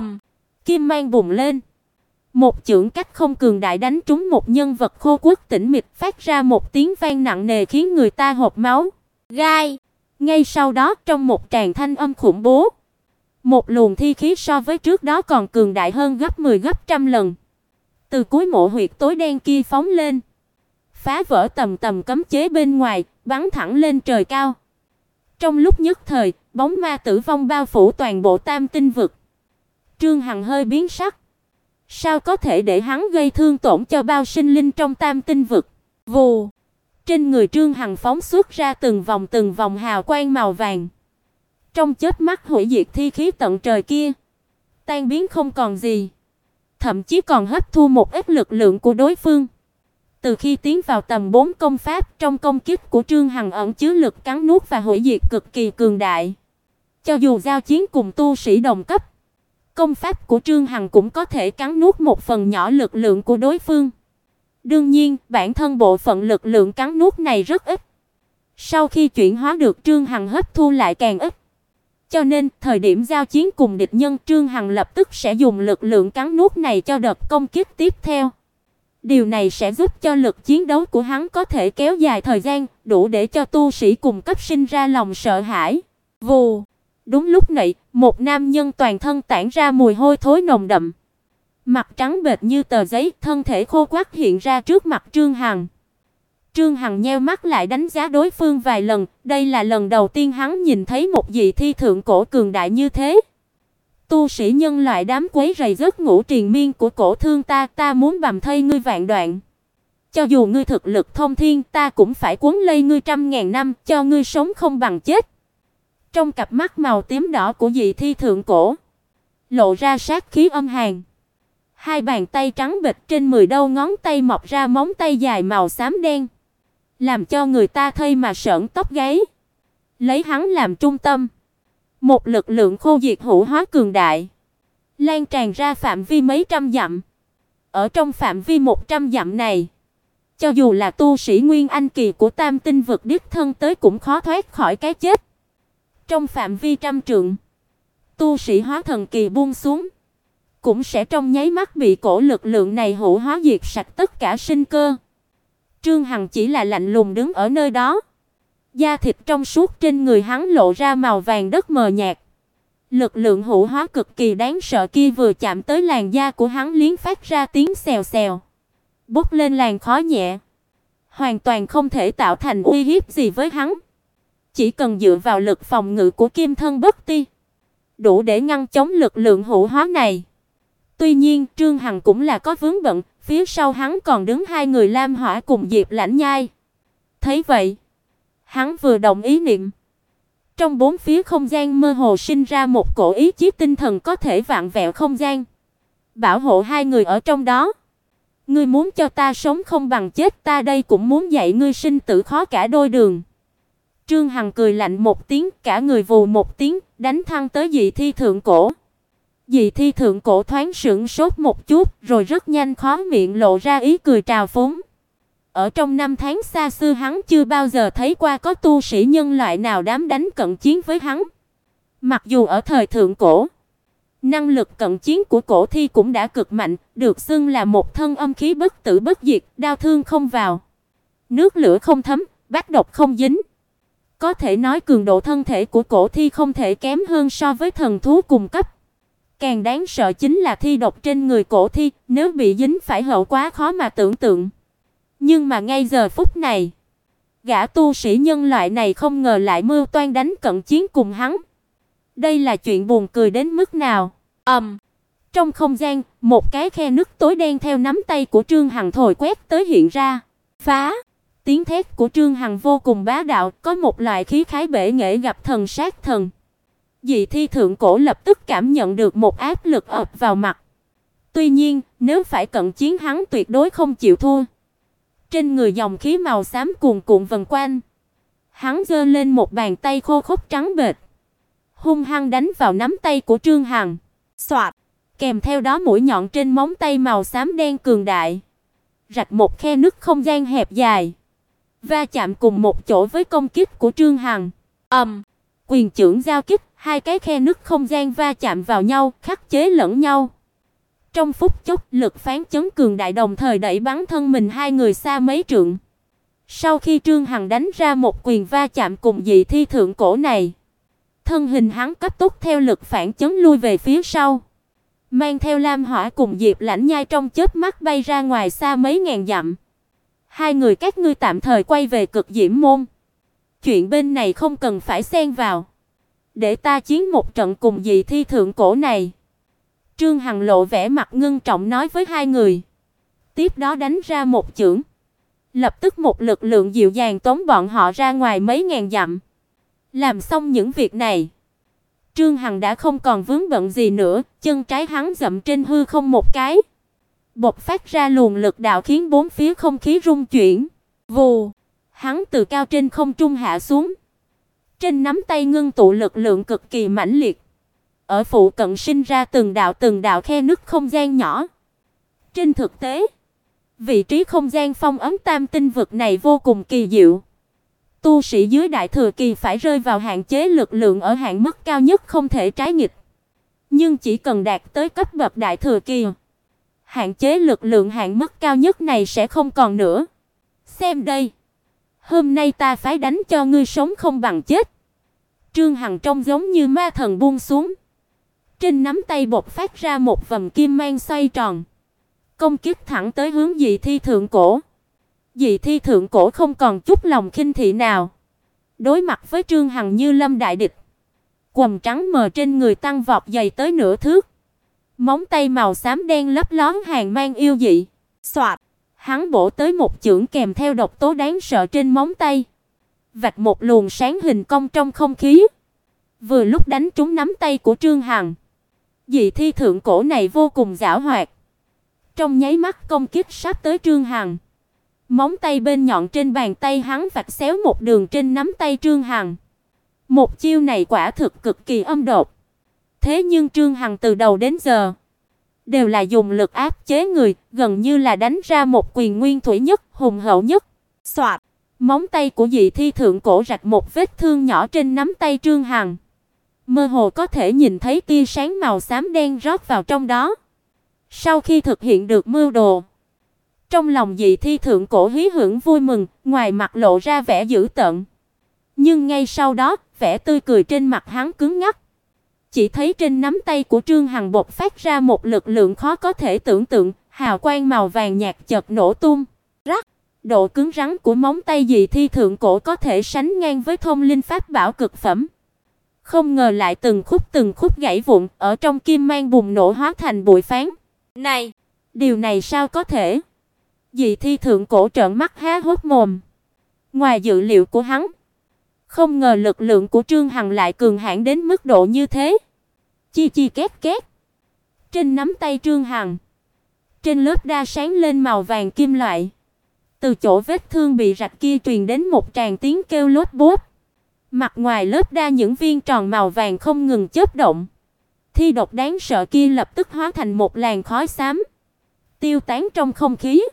[SPEAKER 1] Kim mang bùng lên. Một chưởng cách không cường đại đánh trúng một nhân vật khô quắt tĩnh mịch, phát ra một tiếng vang nặng nề khiến người ta hộc máu. Gai. Ngay sau đó, trong một tràng thanh âm khủng bố, một luồng thi khí so với trước đó còn cường đại hơn gấp 10 gấp trăm lần, từ cuối mộ huyệt tối đen kia phóng lên, phá vỡ tầm tầm cấm chế bên ngoài, bắn thẳng lên trời cao. Trong lúc nhất thời, bóng ma tử vong bao phủ toàn bộ Tam tinh vực. Trương Hằng hơi biến sắc. Sao có thể để hắn gây thương tổn cho bao sinh linh trong Tam tinh vực? Vù. Trên người Trương Hằng phóng xuất ra từng vòng hào quang màu vàng. Trong chớp mắt hủy diệt thi khí tận trời kia, tan biến không còn gì, thậm chí còn hấp thu một ít lực lượng của đối phương. Từ khi tiến vào tầm 4 công pháp, trong công kích của Trương Hằng ẩn chứa lực cắn nuốt và hủy diệt cực kỳ cường đại. Cho dù giao chiến cùng tu sĩ đồng cấp, công pháp của Trương Hằng cũng có thể cắn nuốt một phần nhỏ lực lượng của đối phương. Đương nhiên, bản thân bộ phận lực lượng cắn nuốt này rất ít. Sau khi chuyển hóa được, Trương Hằng hấp thu lại càng ít. Cho nên, thời điểm giao chiến cùng địch nhân, Trương Hằng lập tức sẽ dùng lực lượng cắn nuốt này cho đợt công kích tiếp theo. Điều này sẽ giúp cho lực chiến đấu của hắn có thể kéo dài thời gian, đủ để cho tu sĩ cùng cấp sinh ra lòng sợ hãi. Vù. Đúng lúc này, một nam nhân toàn thân tản ra mùi hôi thối nồng đậm, mặt trắng bệch như tờ giấy, thân thể khô quắt hiện ra trước mặt Trương Hằng. Trương Hằng nheo mắt lại đánh giá đối phương vài lần, đây là lần đầu tiên hắn nhìn thấy một dị thi thượng cổ cường đại như thế. Tu sĩ nhân loại đám quấy rầy giấc ngủ triền miên của cổ thương ta muốn bầm thây ngươi vạn đoạn. Cho dù ngươi thực lực thông thiên, ta cũng phải cuốn lấy ngươi trăm ngàn năm, cho ngươi sống không bằng chết. Trong cặp mắt màu tím đỏ của dị thi thượng cổ, lộ ra sát khí âm hàn. Hai bàn tay trắng bệch, trên 10 đầu ngón tay mọc ra móng tay dài màu xám đen, làm cho người ta thấy mà sởn tóc gáy. Lấy hắn làm trung tâm, một lực lượng khô diệt hữu hóa cường đại lan tràn ra phạm vi mấy trăm dặm. Ở trong phạm vi 100 dặm này, cho dù là tu sĩ Nguyên Anh kỳ của Tam Tinh vực đích thân tới cũng khó thoát khỏi cái chết. Trong phạm vi trăm trượng, tu sĩ hóa thần kỳ buông xuống, cũng sẽ trong nháy mắt bị cổ lực lượng này hữu hóa diệt sạch tất cả sinh cơ. Trương Hằng chỉ là lạnh lùng đứng ở nơi đó. Da thịt trong suốt trên người hắn lộ ra màu vàng đất mờ nhạt. Lực lượng hữu hóa cực kỳ đáng sợ kia vừa chạm tới làn da của hắn liền phát ra tiếng xèo xèo, bốc lên làn khói nhẹ, hoàn toàn không thể tạo thành uy hiếp gì với hắn. Chỉ cần dựa vào lực phòng ngự của Kim Thân Bất Ti, đủ để ngăn chống lực lượng hữu hóa này. Tuy nhiên, Trương Hằng cũng là có vướng bận, phía sau hắn còn đứng hai người Lam Hỏa cùng Diệp Lãnh Nhai. Thấy vậy, hắn vừa động ý niệm, trong bốn phía không gian mơ hồ sinh ra một cổ ý chí tinh thần có thể vặn vẹo không gian, bảo hộ hai người ở trong đó. Ngươi muốn cho ta sống không bằng chết, ta đây cũng muốn dạy ngươi sinh tử khó cả đôi đường. Trương Hằng cười lạnh một tiếng, cả người vù một tiếng, đánh thẳng tới dị thi thượng cổ. Dị thi thượng cổ thoáng sững sốt một chút, rồi rất nhanh khóe miệng lộ ra ý cười trào phúng. Ở trong năm tháng xa xưa, hắn chưa bao giờ thấy qua có tu sĩ nhân loại nào dám đánh cận chiến với hắn. Mặc dù ở thời thượng cổ, năng lực cận chiến của cổ thi cũng đã cực mạnh, được xưng là một thân âm khí bất tử bất diệt, đao thương không vào, nước lửa không thấm, bách độc không dính. Có thể nói cường độ thân thể của cổ thi không thể kém hơn so với thần thú cùng cấp. Càng đáng sợ chính là thi độc trên người cổ thi, nếu bị dính phải hậu quá khó mà tưởng tượng. Nhưng mà ngay giờ phút này, gã tu sĩ nhân loại này không ngờ lại mưu toan đánh cận chiến cùng hắn. Đây là chuyện buồn cười đến mức nào? Trong không gian, một cái khe nứt tối đen theo nắm tay của Trương Hằng thổi quét tới hiện ra. Phá! Tiếng thét của Trương Hằng vô cùng bá đạo, có một loại khí khái bể nghệ gặp thần sát thần. Dị thi thượng cổ lập tức cảm nhận được một áp lực ập vào mặt. Tuy nhiên, nếu phải cận chiến hắn tuyệt đối không chịu thua. Trên người dòng khí màu xám cuồn cuộn vần quanh. Hắn giơ lên một bàn tay khô khốc trắng bệch, hung hăng đánh vào nắm tay của Trương Hằng. Soạt, kèm theo đó mũi nhọn trên móng tay màu xám đen cường đại, rạch một khe nứt không gian hẹp dài, va chạm cùng một chỗ với công kích của Trương Hằng. Quyền chưởng giao kích, hai cái khe nứt không gian va chạm vào nhau, khắc chế lẫn nhau. Trong phút chốc, lực phán chấn cường đại đồng thời đẩy bắn thân mình hai người xa mấy trượng. Sau khi Trương Hằng đánh ra một quyền va chạm cùng dị thi thượng cổ này, thân hình hắn cấp tốc theo lực phản chấn lui về phía sau, mang theo Lam Hỏa cùng Diệp Lãnh Nhai trong chớp mắt bay ra ngoài xa mấy ngàn dặm. Hai người các ngươi tạm thời quay về Cực Diễm môn. Chuyện bên này không cần phải xen vào, để ta chiến một trận cùng dị thi thượng cổ này. Trương Hằng lộ vẻ mặt ngưng trọng nói với hai người. Tiếp đó đánh ra một chưởng, lập tức một lực lượng dịu dàng tống bọn họ ra ngoài mấy ngàn dặm. Làm xong những việc này, Trương Hằng đã không còn vướng bận gì nữa, chân trái hắn dậm trên hư không một cái, bộc phát ra luồng lực đạo khiến bốn phía không khí rung chuyển. Vù, hắn từ cao trên không trung hạ xuống. Trên nắm tay ngưng tụ lực lượng cực kỳ mãnh liệt, ở phụ cận sinh ra từng đạo khe nứt không gian nhỏ. Trên thực tế, vị trí không gian phong ấn Tam Tinh vực này vô cùng kỳ diệu. Tu sĩ dưới đại thừa kỳ phải rơi vào hạn chế lực lượng ở hạn mức cao nhất không thể trái nghịch. Nhưng chỉ cần đạt tới cấp bậc đại thừa kỳ, hạn chế lực lượng hạn mức cao nhất này sẽ không còn nữa. Xem đây, hôm nay ta phải đánh cho ngươi sống không bằng chết. Trương Hằng trông giống như ma thần buông xuống. Trên nắm tay bộc phát ra một vầng kim mang xoay tròn, công kích thẳng tới hướng Dị Thi thượng cổ. Dị Thi thượng cổ không còn chút lòng khinh thị nào, đối mặt với Trương Hằng như lâm đại địch. Quầng trắng mờ trên người tăng vọt dày tới nửa thước, móng tay màu xám đen lấp lóm hàn mang yêu dị. Soạt, hắn bổ tới một chưởng kèm theo độc tố đáng sợ trên móng tay, vạch một luồng sáng hình cong trong không khí, vừa lúc đánh trúng nắm tay của Trương Hằng. Dị Thi thượng cổ này vô cùng giảo hoạt, trong nháy mắt công kích sắp tới Trương Hằng. Móng tay bên nhọn trên bàn tay hắn vạch xéo một đường trên nắm tay Trương Hằng. Một chiêu này quả thực cực kỳ âm độc. Thế nhưng Trương Hằng từ đầu đến giờ đều là dùng lực áp chế người, gần như là đánh ra một quyền nguyên thủy nhất, hùng hậu nhất. Soạt, móng tay của Dị Thi thượng cổ rạch một vết thương nhỏ trên nắm tay Trương Hằng. Mơ hồ có thể nhìn thấy tia sáng màu xám đen rót vào trong đó. Sau khi thực hiện được mưu đồ, trong lòng Dị Thi thượng cổ hí hưởng vui mừng, ngoài mặt lộ ra vẻ dữ tợn. Nhưng ngay sau đó, vẻ tươi cười trên mặt hắn cứng ngắc. Chỉ thấy trên nắm tay của Trương Hằng bộc phát ra một lực lượng khó có thể tưởng tượng, hào quang màu vàng nhạt chợt nổ tung. Rắc, độ cứng rắn của móng tay Dị Thi thượng cổ có thể sánh ngang với thông linh pháp bảo cực phẩm. Không ngờ lại từng khúc gãy vụn, ở trong kim mang bùng nổ hóa thành bụi phán. Này, điều này sao có thể? Dị Thi thượng cổ trợn mắt há hốc mồm. Ngoài dự liệu của hắn, không ngờ lực lượng của Trương Hằng lại cường hãn đến mức độ như thế. Chi chi két két. Trên nắm tay Trương Hằng, trên lớp đa sáng lên màu vàng kim loại. Từ chỗ vết thương bị rạch kia truyền đến một tràng tiếng kêu lốp bốp. Mặt ngoài lớp đa những viên tròn màu vàng không ngừng chớp động. Thi độc đáng sợ kia lập tức hóa thành một làn khói xám, tiêu tán trong không khí.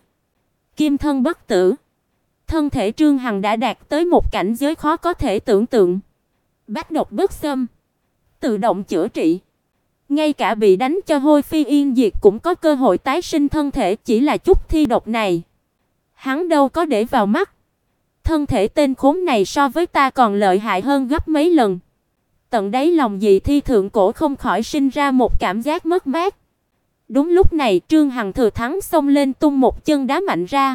[SPEAKER 1] Kim thân bất tử. Thân thể Trương Hằng đã đạt tới một cảnh giới khó có thể tưởng tượng. Bách độc bất xâm, tự động chữa trị. Ngay cả bị đánh cho hôi phi yên diệt cũng có cơ hội tái sinh thân thể, chỉ là chút thi độc này hắn đâu có để vào mắt. Thân thể tên khốn này so với ta còn lợi hại hơn gấp mấy lần. Tận đáy lòng Dị Thi thượng cổ không khỏi sinh ra một cảm giác mất mát. Đúng lúc này, Trương Hằng thừa thắng xông lên tung một chân đá mạnh ra.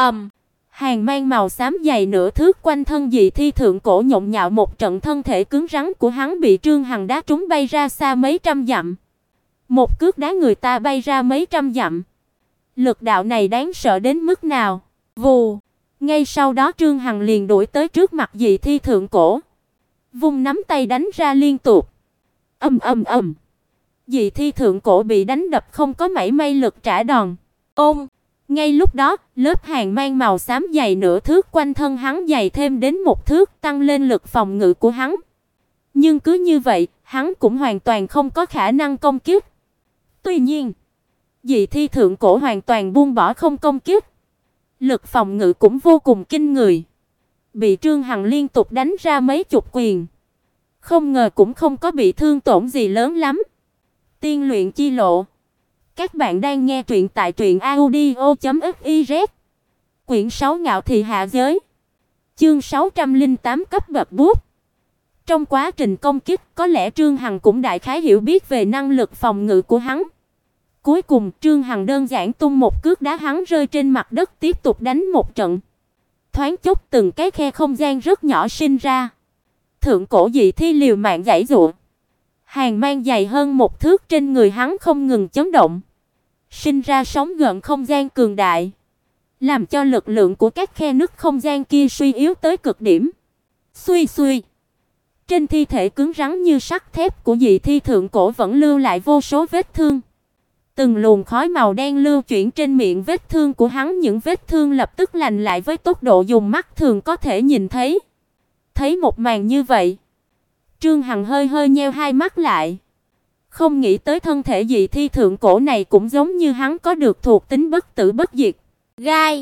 [SPEAKER 1] Hàn mang màu xám dày nửa thước quanh thân Dị Thi thượng cổ nhộn nhạo một trận, thân thể cứng rắn của hắn bị Trương Hằng đá trúng bay ra xa mấy trăm dặm. Một cước đá người ta bay ra mấy trăm dặm. Lực đạo này đáng sợ đến mức nào? Vù! Ngay sau đó Trương Hằng liền đuổi tới trước mặt Dị Thi thượng cổ, vung nắm tay đánh ra liên tục. Dị Thi thượng cổ bị đánh đập không có mảy may lực trả đòn. Ngay lúc đó, lớp hàn mang màu xám dày nửa thước quanh thân hắn dày thêm đến một thước, tăng lên lực phòng ngự của hắn. Nhưng cứ như vậy, hắn cũng hoàn toàn không có khả năng công kích. Tuy nhiên, Dị Thi thượng cổ hoàn toàn buông bỏ không công kích. Lực phòng ngự cũng vô cùng kinh người. Bị Trương Hằng liên tục đánh ra mấy chục quyền, không ngờ cũng không có bị thương tổn gì lớn lắm. Tiên luyện chi lộ. Các bạn đang nghe truyện tại truyệnaudio.fiz. Quyển 6 Ngạo thị hạ giới. Chương 608 cấp bậc bút. Trong quá trình công kích, có lẽ Trương Hằng cũng đại khái hiểu biết về năng lực phòng ngự của hắn. Cuối cùng, Trương Hằng đơn giản tung một cước đá hắn rơi trên mặt đất, tiếp tục đánh một trận. Thoáng chốc từng cái khe không gian rất nhỏ sinh ra. Thượng cổ Dị Thi liều mạng giãy giụa. Hàn mang dày hơn một thước trên người hắn không ngừng chấn động, sinh ra sóng gợn không gian cường đại, làm cho lực lượng của các khe nứt không gian kia suy yếu tới cực điểm. Xuy xuy. Trên thi thể cứng rắn như sắt thép của Dị Thi thượng cổ vẫn lưu lại vô số vết thương. Từng luồng khói màu đen lưu chuyển trên miệng vết thương của hắn, những vết thương lập tức lành lại với tốc độ dùng mắt thường có thể nhìn thấy. Thấy một màn như vậy, Trương Hằng hơi nheo hai mắt lại. Không nghĩ tới thân thể Dị Thi thượng cổ này cũng giống như hắn có được thuộc tính bất tử bất diệt. Gai!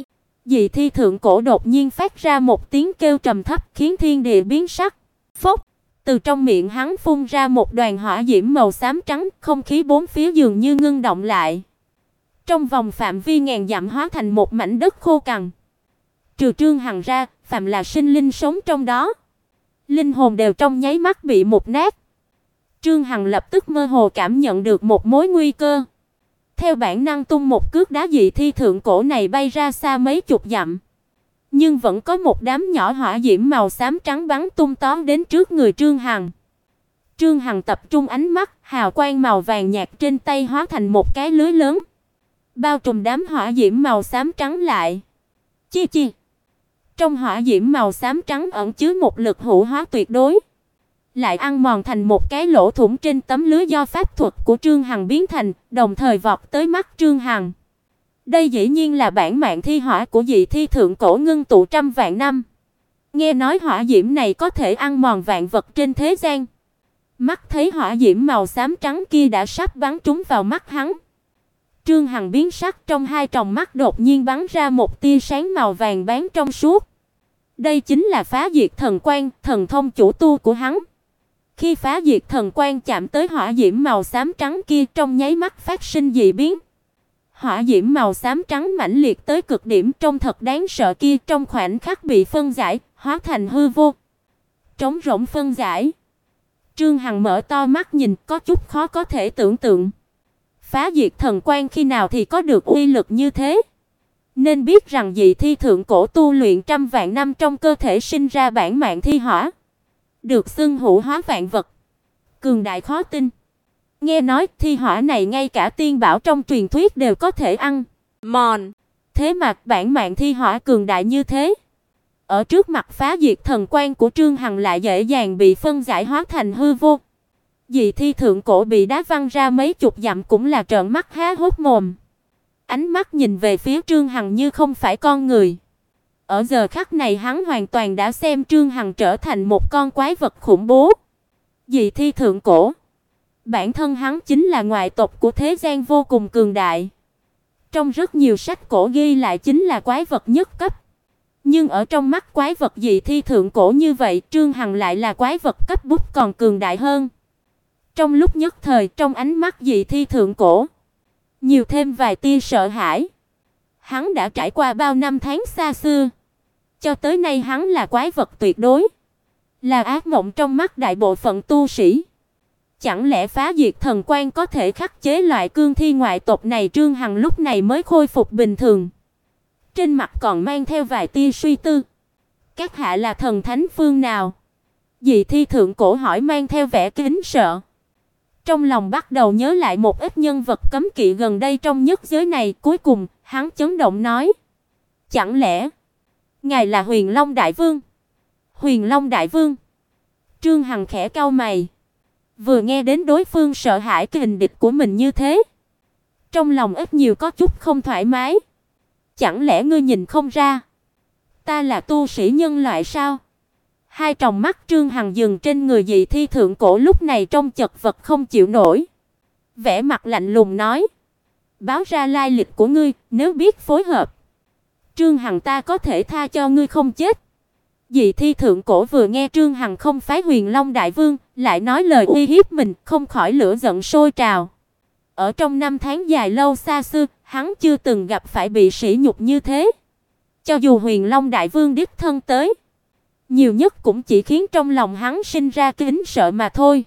[SPEAKER 1] Dị thi thượng cổ đột nhiên phát ra một tiếng kêu trầm thấp khiến thiên địa biến sắc. Phốc, từ trong miệng hắn phun ra một đoàn hỏa diễm màu xám trắng, không khí bốn phía dường như ngưng động lại. Trong vòng phạm vi ngàn dặm hóa thành một mảnh đất khô cằn. Trừ Trương Hằng ra, phàm là sinh linh sống trong đó, linh hồn đều trong nháy mắt bị mục nát. Trương Hằng lập tức mơ hồ cảm nhận được một mối nguy cơ. Theo bản năng tung một cước đá dị thi thượng cổ này bay ra xa mấy chục dặm. Nhưng vẫn có một đám nhỏ hỏa diễm màu xám trắng bắn tung tóe đến trước người Trương Hằng. Trương Hằng tập trung ánh mắt, hào quang màu vàng nhạt trên tay hóa thành một cái lưới lớn, bao trùm đám hỏa diễm màu xám trắng lại. Chi chi. Trong hỏa diễm màu xám trắng ẩn chứa một lực hữu hóa tuyệt đối, lại ăn mòn thành một cái lỗ thủng trên tấm lưới do pháp thuật của Trương Hằng biến thành, đồng thời vọt tới mắt Trương Hằng. Đây dĩ nhiên là bản mạng thi hỏa của dị thi thượng cổ ngưng tụ trăm vạn năm. Nghe nói hỏa diễm này có thể ăn mòn vạn vật trên thế gian. Mắt thấy hỏa diễm màu xám trắng kia đã sắp bắn trúng vào mắt hắn. Trương Hằng biến sắc, trong hai tròng mắt đột nhiên bắn ra một tia sáng màu vàng bán trong suốt. Đây chính là Phá Diệt Thần Quang, thần thông chủ tu của hắn. Khi Phá Diệt Thần Quang chạm tới hỏa diễm màu xám trắng kia, trong nháy mắt phát sinh dị biến. Hỏa diễm màu xám trắng mãnh liệt tới cực điểm trông thật đáng sợ kia trong khoảnh khắc bị phân giải, hóa thành hư vô. Trống rỗng phân giải. Trương Hằng mở to mắt nhìn, có chút khó có thể tưởng tượng. Phá Diệt Thần Quang khi nào thì có được uy lực như thế? Nên biết rằng dị thi thượng cổ tu luyện trăm vạn năm trong cơ thể sinh ra bản mạng thi hỏa, được xưng hữu hóa vạn vật, cường đại khó tin. Nghe nói thi hỏa này ngay cả tiên bảo trong truyền thuyết đều có thể ăn mòn. Thế mà bản mạng thi hỏa cường đại như thế, ở trước mặt Phá Diệt Thần Quang của Trương Hằng lại dễ dàng bị phân giải hóa thành hư vô. Dị thi thượng cổ bị đá văng ra mấy chục dặm cũng là trợn mắt há hốc mồm. Ánh mắt nhìn về phía Trương Hằng như không phải con người. Ở giờ khắc này hắn hoàn toàn đã xem Trương Hằng trở thành một con quái vật khủng bố. Dị thi thượng cổ, bản thân hắn chính là ngoại tộc của thế gian vô cùng cường đại. Trong rất nhiều sách cổ ghi lại chính là quái vật nhất cấp. Nhưng ở trong mắt quái vật dị thi thượng cổ như vậy, Trương Hằng lại là quái vật cấp bút còn cường đại hơn. Trong lúc nhất thời, trong ánh mắt dị thi thượng cổ nhiều thêm vài tia sợ hãi. Hắn đã trải qua bao năm tháng xa xưa, cho tới nay hắn là quái vật tuyệt đối, là ác mộng trong mắt đại bộ phận tu sĩ. Chẳng lẽ Phá Diệt Thần Quang có thể khắc chế loại cương thi ngoại tộc này? Trương Hằng lúc này mới khôi phục bình thường, trên mặt còn mang theo vài tia suy tư. Các hạ là thần thánh phương nào? Dị thi thượng cổ hỏi mang theo vẻ kính sợ. Trong lòng bắt đầu nhớ lại một ít nhân vật cấm kỵ gần đây trong nhất giới này, cuối cùng hắn chấn động nói: "Chẳng lẽ ngài là Huyền Long Đại Vương?" Huyền Long Đại Vương? Trương Hằng khẽ cau mày. Vừa nghe đến đối phương sợ hãi kình địch của mình như thế, trong lòng ít nhiều có chút không thoải mái. Chẳng lẽ ngươi nhìn không ra ta là tu sĩ nhân loại sao? Hai tròng mắt Trương Hằng dừng trên người dị thi thượng cổ lúc này trông chật vật không chịu nổi. Vẻ mặt lạnh lùng nói: "Báo ra lai lịch của ngươi, nếu biết phối hợp, Trương Hằng ta có thể tha cho ngươi không chết." Dị thi thượng cổ vừa nghe Trương Hằng không phái Huyền Long Đại Vương, lại nói lời uy hiếp mình, không khỏi lửa giận sôi trào. Ở trong năm tháng dài lâu xa xưa, hắn chưa từng gặp phải bị sỉ nhục như thế. Cho dù Huyền Long Đại Vương đích thân tới, nhiều nhất cũng chỉ khiến trong lòng hắn sinh ra kính sợ mà thôi.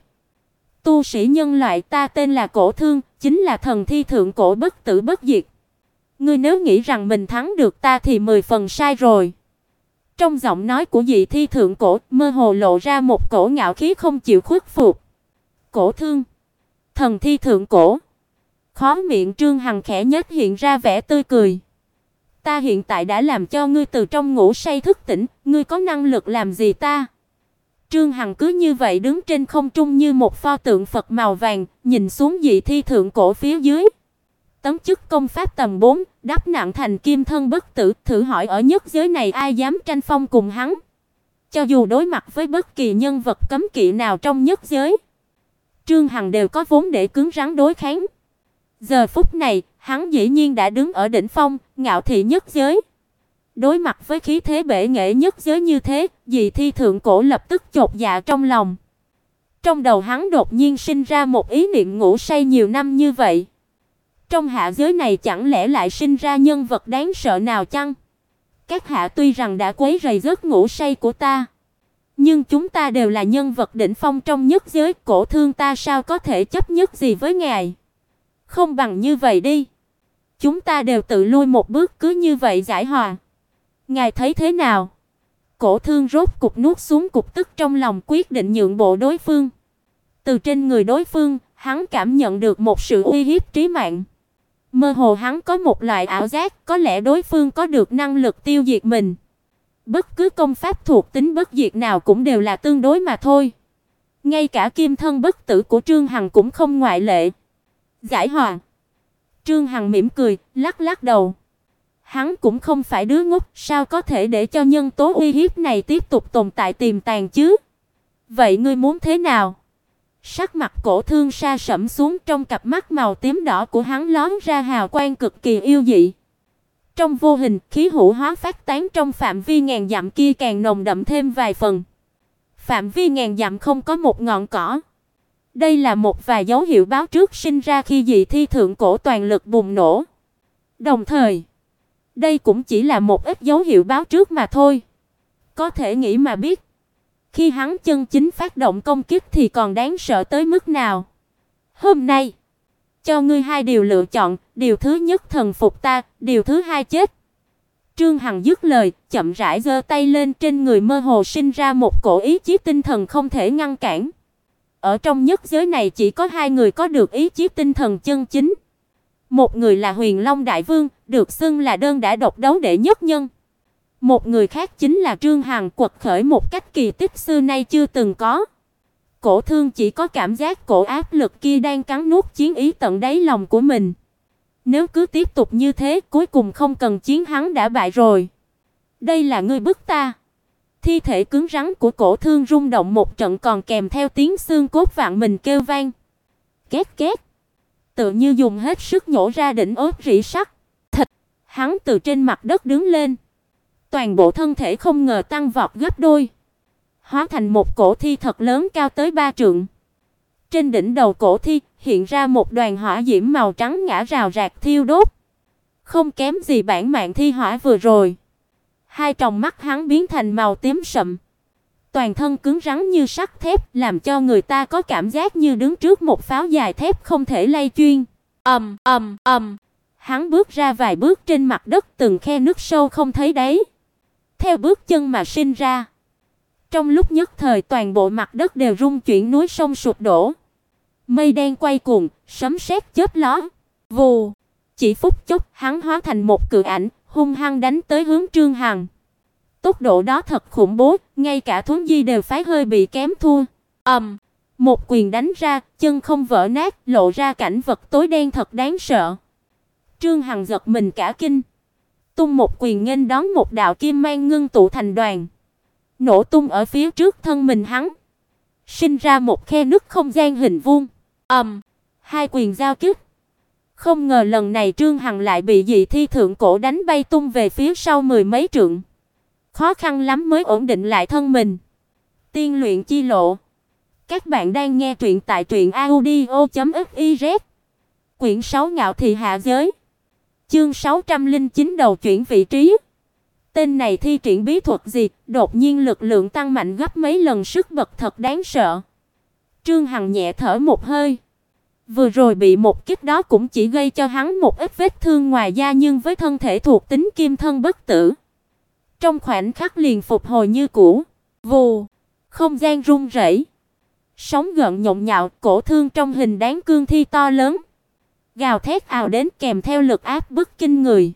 [SPEAKER 1] Tu sĩ nhân loại, ta tên là Cổ Thương, chính là thần thi thượng cổ bất tử bất diệt. Ngươi nếu nghĩ rằng mình thắng được ta thì 10 phần sai rồi. Trong giọng nói của dị thi thượng cổ mơ hồ lộ ra một cổ ngạo khí không chịu khuất phục. Cổ Thương, thần thi thượng cổ. Khóe miệng Trương Hằng khẽ nhếch hiện ra vẻ tươi cười. Ta hiện tại đã làm cho ngươi từ trong ngủ say thức tỉnh, ngươi có năng lực làm gì ta? Trương Hằng cứ như vậy đứng trên không trung như một pho tượng Phật màu vàng, nhìn xuống dị thi thượng cổ phía dưới. Tấm chức công pháp tầm 4, đắp nặng thành kim thân bất tử, thử hỏi ở nhất giới này ai dám tranh phong cùng hắn? Cho dù đối mặt với bất kỳ nhân vật cấm kỵ nào trong nhất giới, Trương Hằng đều có vốn để cứng rắn đối kháng. Giờ phút này, hắn dĩ nhiên đã đứng ở đỉnh phong, ngạo thị nhất giới. Đối mặt với khí thế bệ nghệ nhất giới như thế, Dị Thi thượng cổ lập tức chột dạ trong lòng. Trong đầu hắn đột nhiên sinh ra một ý niệm ngủ say nhiều năm như vậy. Trong hạ giới này chẳng lẽ lại sinh ra nhân vật đáng sợ nào chăng? Các hạ tuy rằng đã quấy rầy giấc ngủ say của ta, nhưng chúng ta đều là nhân vật đỉnh phong trong nhất giới, Cổ Thương ta sao có thể chấp nhất gì với ngài? Không bằng như vậy đi, chúng ta đều tự lui một bước, cứ như vậy giải hòa. Ngài thấy thế nào? Cổ Thương rốt cục nuốt xuống cục tức trong lòng, quyết định nhượng bộ đối phương. Từ trên người đối phương, hắn cảm nhận được một sự uy hiếp trí mạng. Mơ hồ hắn có một loại ảo giác, có lẽ đối phương có được năng lực tiêu diệt mình. Bất cứ công pháp thuộc tính bất diệt nào cũng đều là tương đối mà thôi. Ngay cả kim thân bất tử của Trương Hằng cũng không ngoại lệ. Giải hòa. Trương Hằng mỉm cười, lắc lắc đầu. Hắn cũng không phải đứa ngốc, sao có thể để cho nhân tố uy hiếp này tiếp tục tồn tại tiềm tàng chứ? Vậy ngươi muốn thế nào? Sắc mặt Cổ Thương sa sẫm xuống, trong cặp mắt màu tím đỏ của hắn lóe ra hào quang cực kỳ yêu dị. Trong vô hình, khí hữu hóa phát tán trong phạm vi ngàn dặm kia càng nồng đậm thêm vài phần. Phạm vi ngàn dặm không có một ngọn cỏ. Đây là một vài dấu hiệu báo trước sinh ra khi Dị Thi thượng cổ toàn lực bùng nổ. Đồng thời, đây cũng chỉ là một ít dấu hiệu báo trước mà thôi. Có thể nghĩ mà biết, khi hắn chân chính phát động công kích thì còn đáng sợ tới mức nào. Hôm nay, cho ngươi hai điều lựa chọn, điều thứ nhất thần phục ta, điều thứ hai chết. Trương Hằng dứt lời, chậm rãi giơ tay lên, trên người mơ hồ sinh ra một cổ ý chí tinh thần không thể ngăn cản. Ở trong nhất giới này chỉ có hai người có được ý chí tinh thần chân chính. Một người là Huyền Long Đại Vương, được xưng là đơn đả độc đấu đệ nhất nhân. Một người khác chính là Trương Hằng, quật khởi một cách kỳ tích xưa nay chưa từng có. Cổ Thương chỉ có cảm giác cổ áp lực kia đang cắn nuốt chiến ý tận đáy lòng của mình. Nếu cứ tiếp tục như thế, cuối cùng không cần chiến hắn đã bại rồi. Đây là ngươi bức ta. Thi thể cứng rắn của Cổ Thương rung động một trận, còn kèm theo tiếng xương cốt vặn mình kêu vang. Két két. Tự như dùng hết sức nhổ ra đỉnh ốp rỉ sắt. Thịt. Hắn từ trên mặt đất đứng lên. Toàn bộ thân thể không ngờ tăng vọt gấp đôi, hóa thành một cổ thi thật lớn cao tới 3 trượng. Trên đỉnh đầu cổ thi hiện ra một đoàn hỏa diễm màu trắng ngã rào rạc thiêu đốt, không kém gì bản mạng thi hỏa vừa rồi. Hai tròng mắt hắn biến thành màu tím sậm, toàn thân cứng rắn như sắt thép, làm cho người ta có cảm giác như đứng trước một pháo dài thép không thể lay chuyên. Hắn bước ra vài bước, trên mặt đất từng khe nước sâu không thấy đáy, theo bước chân mà sinh ra. Trong lúc nhất thời toàn bộ mặt đất đều rung chuyển, núi sông sụp đổ. Mây đen quay cuồng, sấm sét chớp lóe. Vù, chỉ phút chốc, hắn hóa thành một cự ảnh, hung hăng đánh tới hướng Trương Hằng. Tốc độ đó thật khủng bố, ngay cả Thuấn Di đều phải hơi bị kém thua. Một quyền đánh ra, chân không vỡ nát, lộ ra cảnh vật tối đen thật đáng sợ. Trương Hằng giật mình cả kinh, tung một quyền nghênh đón một đạo kim mang ngưng tụ thành đoàn, nổ tung ở phía trước thân mình hắn, sinh ra một khe nứt không gian hình vuông. Hai quyền giao kích. Không ngờ lần này Trương Hằng lại bị Dị Thi thượng cổ đánh bay tung về phía sau mười mấy trượng. Khó khăn lắm mới ổn định lại thân mình. Tiên luyện chi lộ. Các bạn đang nghe truyện tại truyệnaudio.fiz. Quyển 6 Ngạo thị hạ giới. Chương 609 đầu chuyển vị trí. Tên này thi triển bí thuật gì, đột nhiên lực lượng tăng mạnh gấp mấy lần, sức bật thật đáng sợ. Trương Hằng nhẹ thở một hơi. Vừa rồi bị một kích đó cũng chỉ gây cho hắn một ít vết thương ngoài da, nhưng với thân thể thuộc tính kim thân bất tử, trong khoảnh khắc liền phục hồi như cũ. Vù, không gian rung rẩy, sóng gợn nhộn nhạo, Cổ Thương trong hình đáng cương thi to lớn, gào thét ào đến kèm theo lực áp bức kinh người.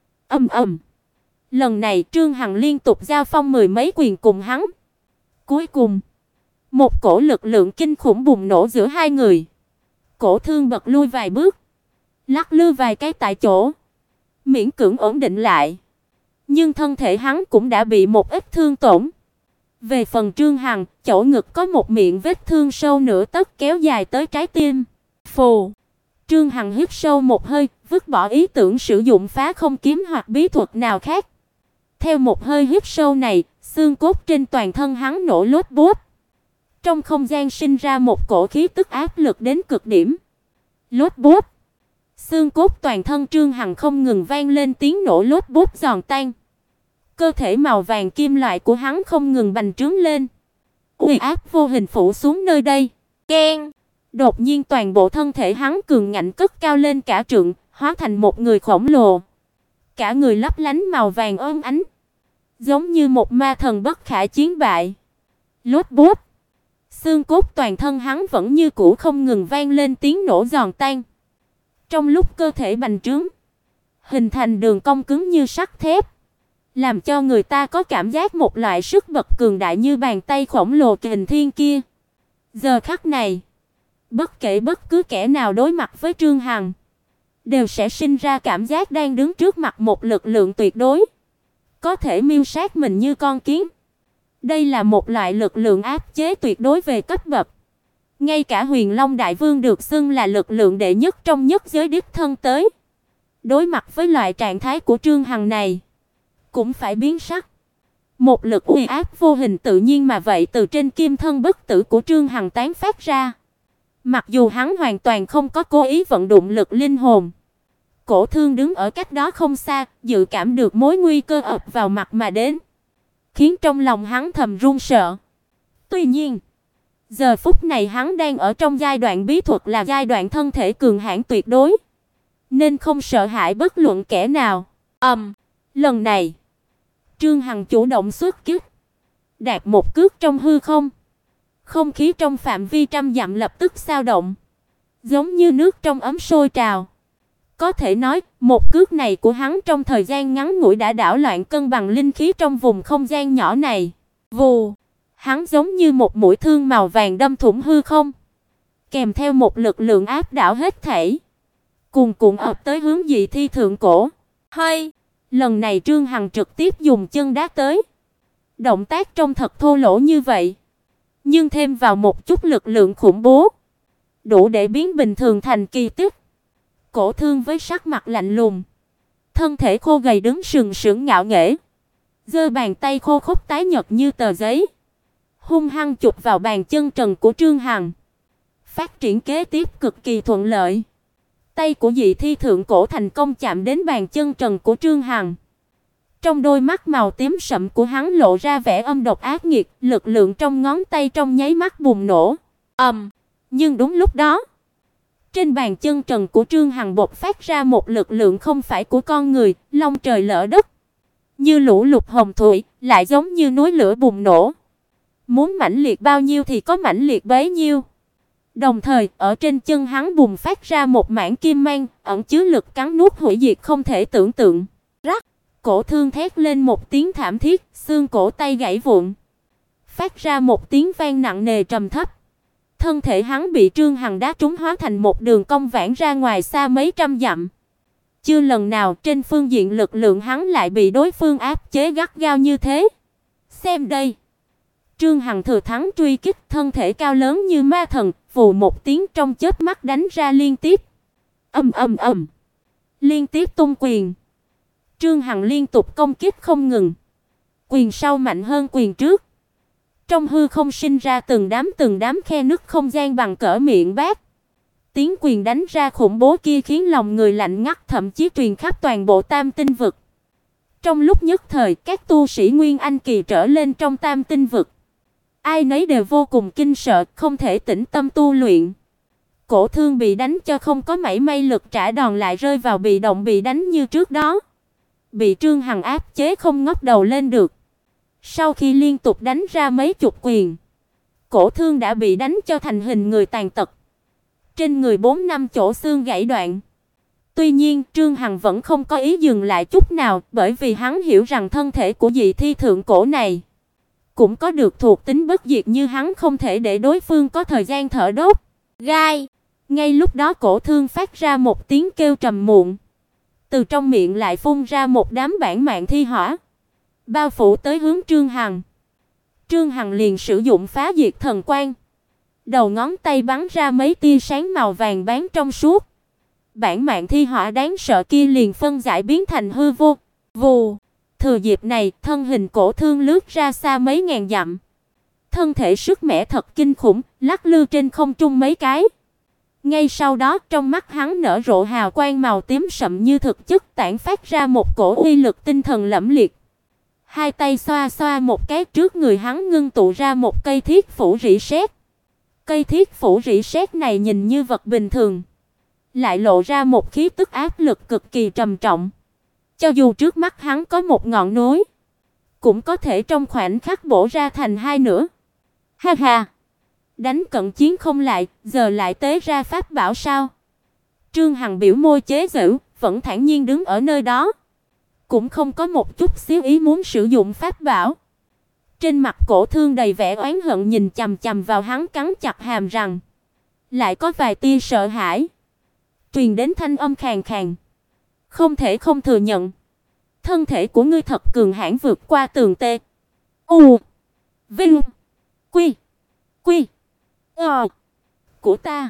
[SPEAKER 1] Lần này Trương Hằng liên tục giao phong mười mấy quyền cùng hắn. Cuối cùng, một cổ lực lượng kinh khủng bùng nổ giữa hai người. Cổ Thương bật lui vài bước, lắc lư vài cái tại chỗ, miễn cưỡng ổn định lại. Nhưng thân thể hắn cũng đã bị một ít thương tổn. Về phần Trương Hằng, chỗ ngực có một miệng vết thương sâu nửa tấc kéo dài tới trái tim. Phù. Trương Hằng hít sâu một hơi, vứt bỏ ý tưởng sử dụng phá không kiếm hoặc bí thuật nào khác. Theo một hơi hít sâu này, xương cốt trên toàn thân hắn nổ lốt bốt. Trong không gian sinh ra một cổ khí tức áp lực đến cực điểm. Lốt bốt. Xương cốt toàn thân Trương Hằng không ngừng vang lên tiếng nổ lốt bốt giòn tan. Cơ thể màu vàng kim loại của hắn không ngừng bành trướng lên. Uy áp vô hình phủ xuống nơi đây. Keng! Đột nhiên toàn bộ thân thể hắn cường ngạnh cất cao lên cả trượng, hóa thành một người khổng lồ. Cả người lấp lánh màu vàng óng ánh, giống như một ma thần bất khả chiến bại. Lốt bốt. Xương cốt toàn thân hắn vẫn như cũ không ngừng vang lên tiếng nổ giòn tan. Trong lúc cơ thể bành trướng, hình thành đường cong cứng như sắt thép, làm cho người ta có cảm giác một loại sức bật cường đại như bàn tay khổng lồ kình thiên kia. Giờ khắc này, bất kể bất cứ kẻ nào đối mặt với Trương Hằng, đều sẽ sinh ra cảm giác đang đứng trước mặt một lực lượng tuyệt đối, có thể miêu sát mình như con kiến. Đây là một loại lực lượng áp chế tuyệt đối về cấp bậc. Ngay cả Huyền Long Đại Vương được xưng là lực lượng đệ nhất trong nhất giới đích thân tới, đối mặt với loại trạng thái của Trương Hằng này, cũng phải biến sắc. Một lực uy áp vô hình tự nhiên mà vậy từ trên kim thân bất tử của Trương Hằng tán phát ra. Mặc dù hắn hoàn toàn không có cố ý vận dụng lực linh hồn, Cổ Thương đứng ở cách đó không xa, dự cảm được mối nguy cơ ập vào mặt mà đến, khiến trong lòng hắn thầm run sợ. Tuy nhiên, giờ phút này hắn đang ở trong giai đoạn bí thuật, là giai đoạn thân thể cường hãn tuyệt đối, nên không sợ hãi bất luận kẻ nào. Lần này, Trương Hằng chủ động xuất kích, đạt một cước trong hư không. Không khí trong phạm vi trăm dặm lập tức xao động, giống như nước trong ấm sôi trào. Có thể nói, một cước này của hắn trong thời gian ngắn ngủi đã đảo loạn cân bằng linh khí trong vùng không gian nhỏ này. Vù, hắn giống như một mũi thương màu vàng đâm thủng hư không, kèm theo một lực lượng áp đảo hết thảy, cuồn cuộn ập tới hướng Dị Thi thượng cổ. Hơi, lần này Trương Hằng trực tiếp dùng chân đá tới. Động tác trông thật thô lỗ như vậy, nhưng thêm vào một chút lực lượng khủng bố, đủ để biến bình thường thành kỳ tích. Cổ Thương với sắc mặt lạnh lùng, thân thể khô gầy đứng sừng sững ngạo nghễ, giơ bàn tay khô khốc tái nhợt như tờ giấy, hung hăng chụp vào bàn chân trần của Trương Hằng. Phát triển kế tiếp cực kỳ thuận lợi. Tay của Dị Thi thượng cổ thành công chạm đến bàn chân trần của Trương Hằng. Trong đôi mắt màu tím sậm của hắn lộ ra vẻ âm độc ác nghiệt, lực lượng trong ngón tay trong nháy mắt bùng nổ. Nhưng đúng lúc đó, trên bàn chân trần của Trương Hằng bộc phát ra một lực lượng không phải của con người, long trời lở đất, như lũ lụt hồng thủy, lại giống như núi lửa bùng nổ. Muốn mãnh liệt bao nhiêu thì có mãnh liệt bấy nhiêu. Đồng thời, ở trên chân hắn bùng phát ra một mảng kim mang, ẩn chứa lực cắn nuốt hủy diệt không thể tưởng tượng. Rắc, Cổ Thương thét lên một tiếng thảm thiết, xương cổ tay gãy vụn, phát ra một tiếng vang nặng nề trầm thấp. Thân thể hắn bị Trương Hằng đá trúng, hóa thành một đường cong vãng ra ngoài xa mấy trăm dặm. Chưa lần nào trên phương diện lực lượng hắn lại bị đối phương áp chế gắt gao như thế. Xem đây. Trương Hằng thừa thắng truy kích, thân thể cao lớn như ma thần, vù một tiếng trong chớp mắt đánh ra liên tiếp. Liên tiếp tung quyền. Trương Hằng liên tục công kích không ngừng, quyền sau mạnh hơn quyền trước. Trong hư không sinh ra từng đám khe nứt không gian bằng cỡ miệng bát. Tiếng quyền đánh ra khủng bố kia khiến lòng người lạnh ngắt, thậm chí truyền khắp toàn bộ Tam Tinh vực. Trong lúc nhất thời, các tu sĩ Nguyên Anh kỳ trở lên trong Tam Tinh vực, ai nấy đều vô cùng kinh sợ, không thể tĩnh tâm tu luyện. Cổ Thương bị đánh cho không có mảy may lực trả đòn, lại rơi vào bị động bị đánh như trước đó, bị Trương Hằng áp chế không ngóc đầu lên được. Sau khi liên tục đánh ra mấy chục quyền, Cổ Thương đã bị đánh cho thành hình người tàn tật, trên người 4-5 chỗ xương gãy đoạn. Tuy nhiên, Trương Hằng vẫn không có ý dừng lại chút nào, bởi vì hắn hiểu rằng thân thể của Dị Thi thượng cổ này cũng có được thuộc tính bất diệt, như hắn không thể để đối phương có thời gian thở đốt. Gai. Ngay lúc đó Cổ Thương phát ra một tiếng kêu trầm muộn, từ trong miệng lại phun ra một đám bản mạng thi hỏa, bao phủ tới hướng Trương Hằng. Trương Hằng liền sử dụng phá diệt thần quang, đầu ngón tay bắn ra mấy tia sáng màu vàng bán trong suốt. Bản mạng thi hỏa đáng sợ kia liền phân giải biến thành hư vô. Vù. Thừa dịp này, thân hình Cổ Thương lướt ra xa mấy ngàn dặm. Thân thể sức mẻ thật kinh khủng, lắc lư trên không trung mấy cái. Ngay sau đó, trong mắt hắn nở rộ hào quang màu tím sậm như thực chất, tản phát ra một cổ uy lực tinh thần lẫm liệt. Hai tay xoa xoa một cái, trước người hắn ngưng tụ ra một cây thiết phủ rỉ sét. Cây thiết phủ rỉ sét này nhìn như vật bình thường, lại lộ ra một khí tức áp lực cực kỳ trầm trọng. Cho dù trước mắt hắn có một ngọn núi, cũng có thể trong khoảnh khắc bổ ra thành hai nửa. Ha ha, đánh cận chiến không lại, giờ lại tế ra pháp bảo sao? Trương Hằng biểu môi chế giễu, vẫn thản nhiên đứng ở nơi đó, cũng không có một chút xíu ý muốn sử dụng pháp bảo. Trên mặt Cổ Thương đầy vẻ oán hận nhìn chằm chằm vào hắn, cắn chặt hàm răng, lại có vài tia sợ hãi. Truyền đến thanh âm khàn khàn, không thể không thừa nhận, thân thể của ngươi thật cường hãn, vượt qua tường tê. U Vinh Quy Quy của ta.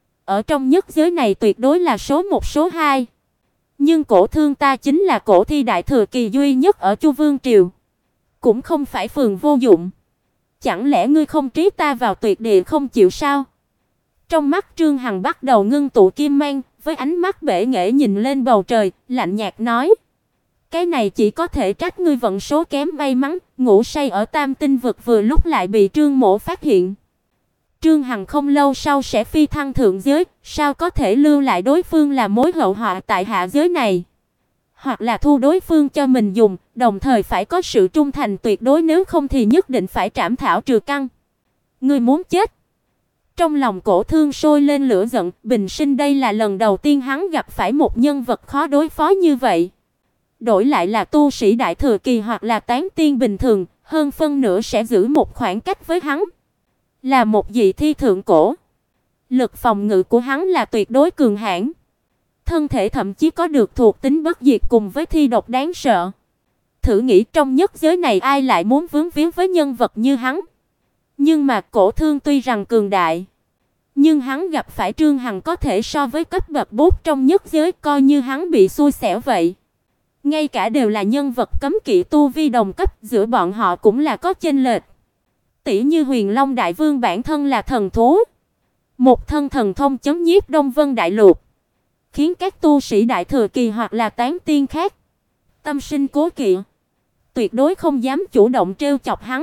[SPEAKER 1] Ở trong nhất giới này tuyệt đối là số một số hai. Nhưng Cổ Thương ta chính là cổ thi đại thừa kỳ duy nhất ở Chu Vương triều, cũng không phải phường vô dụng. Chẳng lẽ ngươi không trí ta vào tuyệt địa không chịu sao? Trong mắt Trương Hằng bắt đầu ngưng tụ kim mang, với ánh mắt bể nghệ nhìn lên bầu trời, lạnh nhạt nói: "Cái này chỉ có thể trách ngươi vận số kém may mắn, ngủ say ở Tam Tinh vực vừa lúc lại bị Trương Mỗ phát hiện. Trương Hằng không lâu sau sẽ phi thăng thượng giới, sao có thể lưu lại đối phương là mối hậu họa tại hạ giới này? Hoặc là thu đối phương cho mình dùng, đồng thời phải có sự trung thành tuyệt đối, nếu không thì nhất định phải trảm thảo trừ căn. Ngươi muốn chết?" Trong lòng Cổ Thương sôi lên lửa giận, bình sinh đây là lần đầu tiên hắn gặp phải một nhân vật khó đối phó như vậy. Đổi lại là tu sĩ đại thừa kỳ hoặc là tán tiên bình thường, hơn phân nửa sẽ giữ một khoảng cách với hắn. Là một dị thi thượng cổ, lực phòng ngự của hắn là tuyệt đối cường hãn. Thân thể thậm chí có được thuộc tính bất diệt cùng với thi độc đáng sợ. Thử nghĩ trong nhất giới này ai lại muốn vướng víu với nhân vật như hắn. Nhưng mà Cổ Thương tuy rằng cường đại, nhưng hắn gặp phải Trương Hằng có thể so với cấp bậc bốt trong nhất giới, coi như hắn bị xui xẻo vậy. Ngay cả đều là nhân vật cấm kỵ tu vi đồng cấp, giữa bọn họ cũng là có chênh lệch. Tỷ như Huyền Long Đại Vương bản thân là thần thú, một thân thần thông chấn nhiếp Đông Vân Đại Lục, khiến các tu sĩ đại thừa kỳ hoặc là tán tiên khác tâm sinh cố kỵ, tuyệt đối không dám chủ động trêu chọc hắn.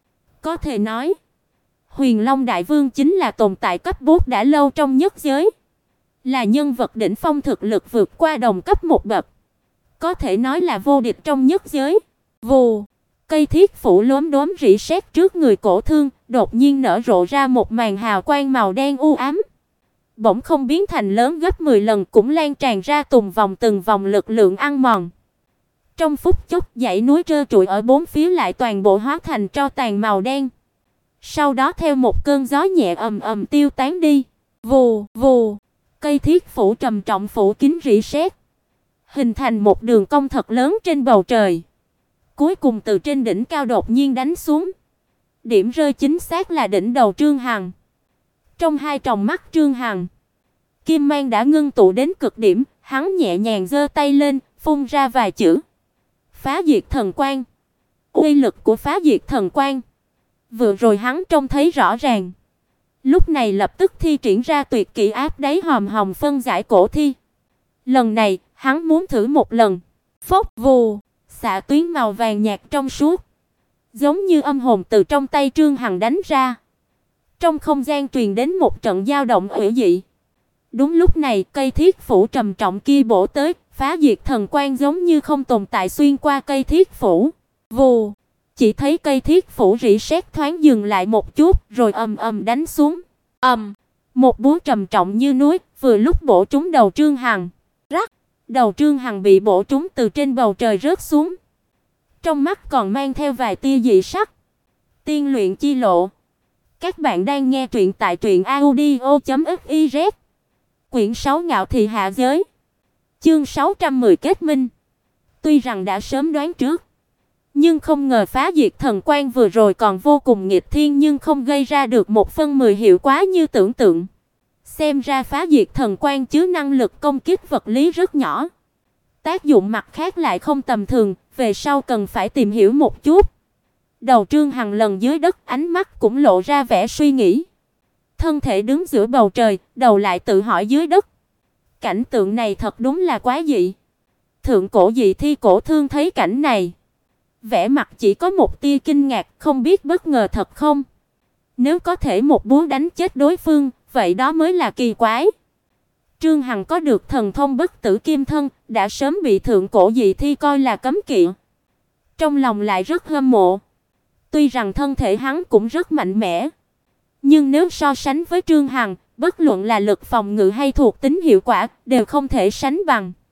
[SPEAKER 1] Có thể nói, Huyền Long Đại Vương chính là tồn tại cấp bốt đã lâu trong nhất giới, là nhân vật đỉnh phong, thực lực vượt qua đồng cấp một bậc, có thể nói là vô địch trong nhất giới. Vù, cây thiết phủ lốm đốm rỉ sét trước người Cổ Thương, đột nhiên nở rộ ra một màn hào quang màu đen u ám. Bỗng không biến thành lớn gấp 10 lần, cũng lan tràn ra từng vòng lực lượng ăn mòn. Trong phút chốc, dãy núi trơ trụi ở bốn phía lại toàn bộ hóa thành tro tàn màu đen. Sau đó theo một cơn gió nhẹ ầm ầm tiêu tán đi. Vù vù, cây thiết phủ trầm trọng phủ kín rỉ sét, hình thành một đường cong thật lớn trên bầu trời. Cuối cùng từ trên đỉnh cao đột nhiên đánh xuống. Điểm rơi chính xác là đỉnh đầu Trương Hằng. Trong hai tròng mắt Trương Hằng, kim mang đã ngưng tụ đến cực điểm, hắn nhẹ nhàng giơ tay lên, phun ra vài chữ: Phá diệt thần quang. Uy lực của phá diệt thần quang vừa rồi hắn trông thấy rõ ràng, lúc này lập tức thi triển ra tuyệt kỹ áp đáy hòm hồng phân giải cổ thi. Lần này, hắn muốn thử một lần. Phốc vù, xạ tuyến màu vàng nhạt trong suốt, giống như âm hồn từ trong tay Trương Hằng đánh ra. Trong không gian truyền đến một trận dao động hủy dị. Đúng lúc này, cây thiết phủ trầm trọng kia bổ tới, phá diệt thần quang giống như không tồn tại xuyên qua cây thiết phủ. Vù, chỉ thấy cây thiết phủ rỉ sét thoáng dừng lại một chút, rồi ầm ầm đánh xuống. Một búa trầm trọng như núi, vừa lúc bổ trúng đầu Trương Hằng. Rắc, đầu Trương Hằng bị bổ trúng từ trên bầu trời rớt xuống. Trong mắt còn mang theo vài tia dị sắc. Tiên luyện chi lộ. Các bạn đang nghe truyện tại truyệnaudio.fiz. Quyển 6 Ngạo thị hạ giới. Chương 610 kết minh. Tuy rằng đã sớm đoán trước, nhưng không ngờ phá diệt thần quang vừa rồi còn vô cùng nghịch thiên, nhưng không gây ra được 1/10 hiệu quả như tưởng tượng. Xem ra phá diệt thần quang chứa năng lực công kích vật lý rất nhỏ, tác dụng mặt khác lại không tầm thường, về sau cần phải tìm hiểu một chút. Đầu Trương Hằng lần dưới đất, ánh mắt cũng lộ ra vẻ suy nghĩ. Thân thể đứng giữa bầu trời, đầu lại tự hỏi dưới đất. Cảnh tượng này thật đúng là quá dị. Thượng cổ dị thi cổ thương thấy cảnh này, vẻ mặt chỉ có một tia kinh ngạc, không biết bất ngờ thật không. Nếu có thể một búa đánh chết đối phương, vậy đó mới là kỳ quái. Trương Hằng có được thần thông bất tử kim thân, đã sớm bị thượng cổ dị thi coi là cấm kỵ. Trong lòng lại rất hâm mộ. Tuy rằng thân thể hắn cũng rất mạnh mẽ, nhưng nếu so sánh với Trương Hằng, bất luận là lực phòng ngự hay thuộc tính hiệu quả đều không thể sánh bằng.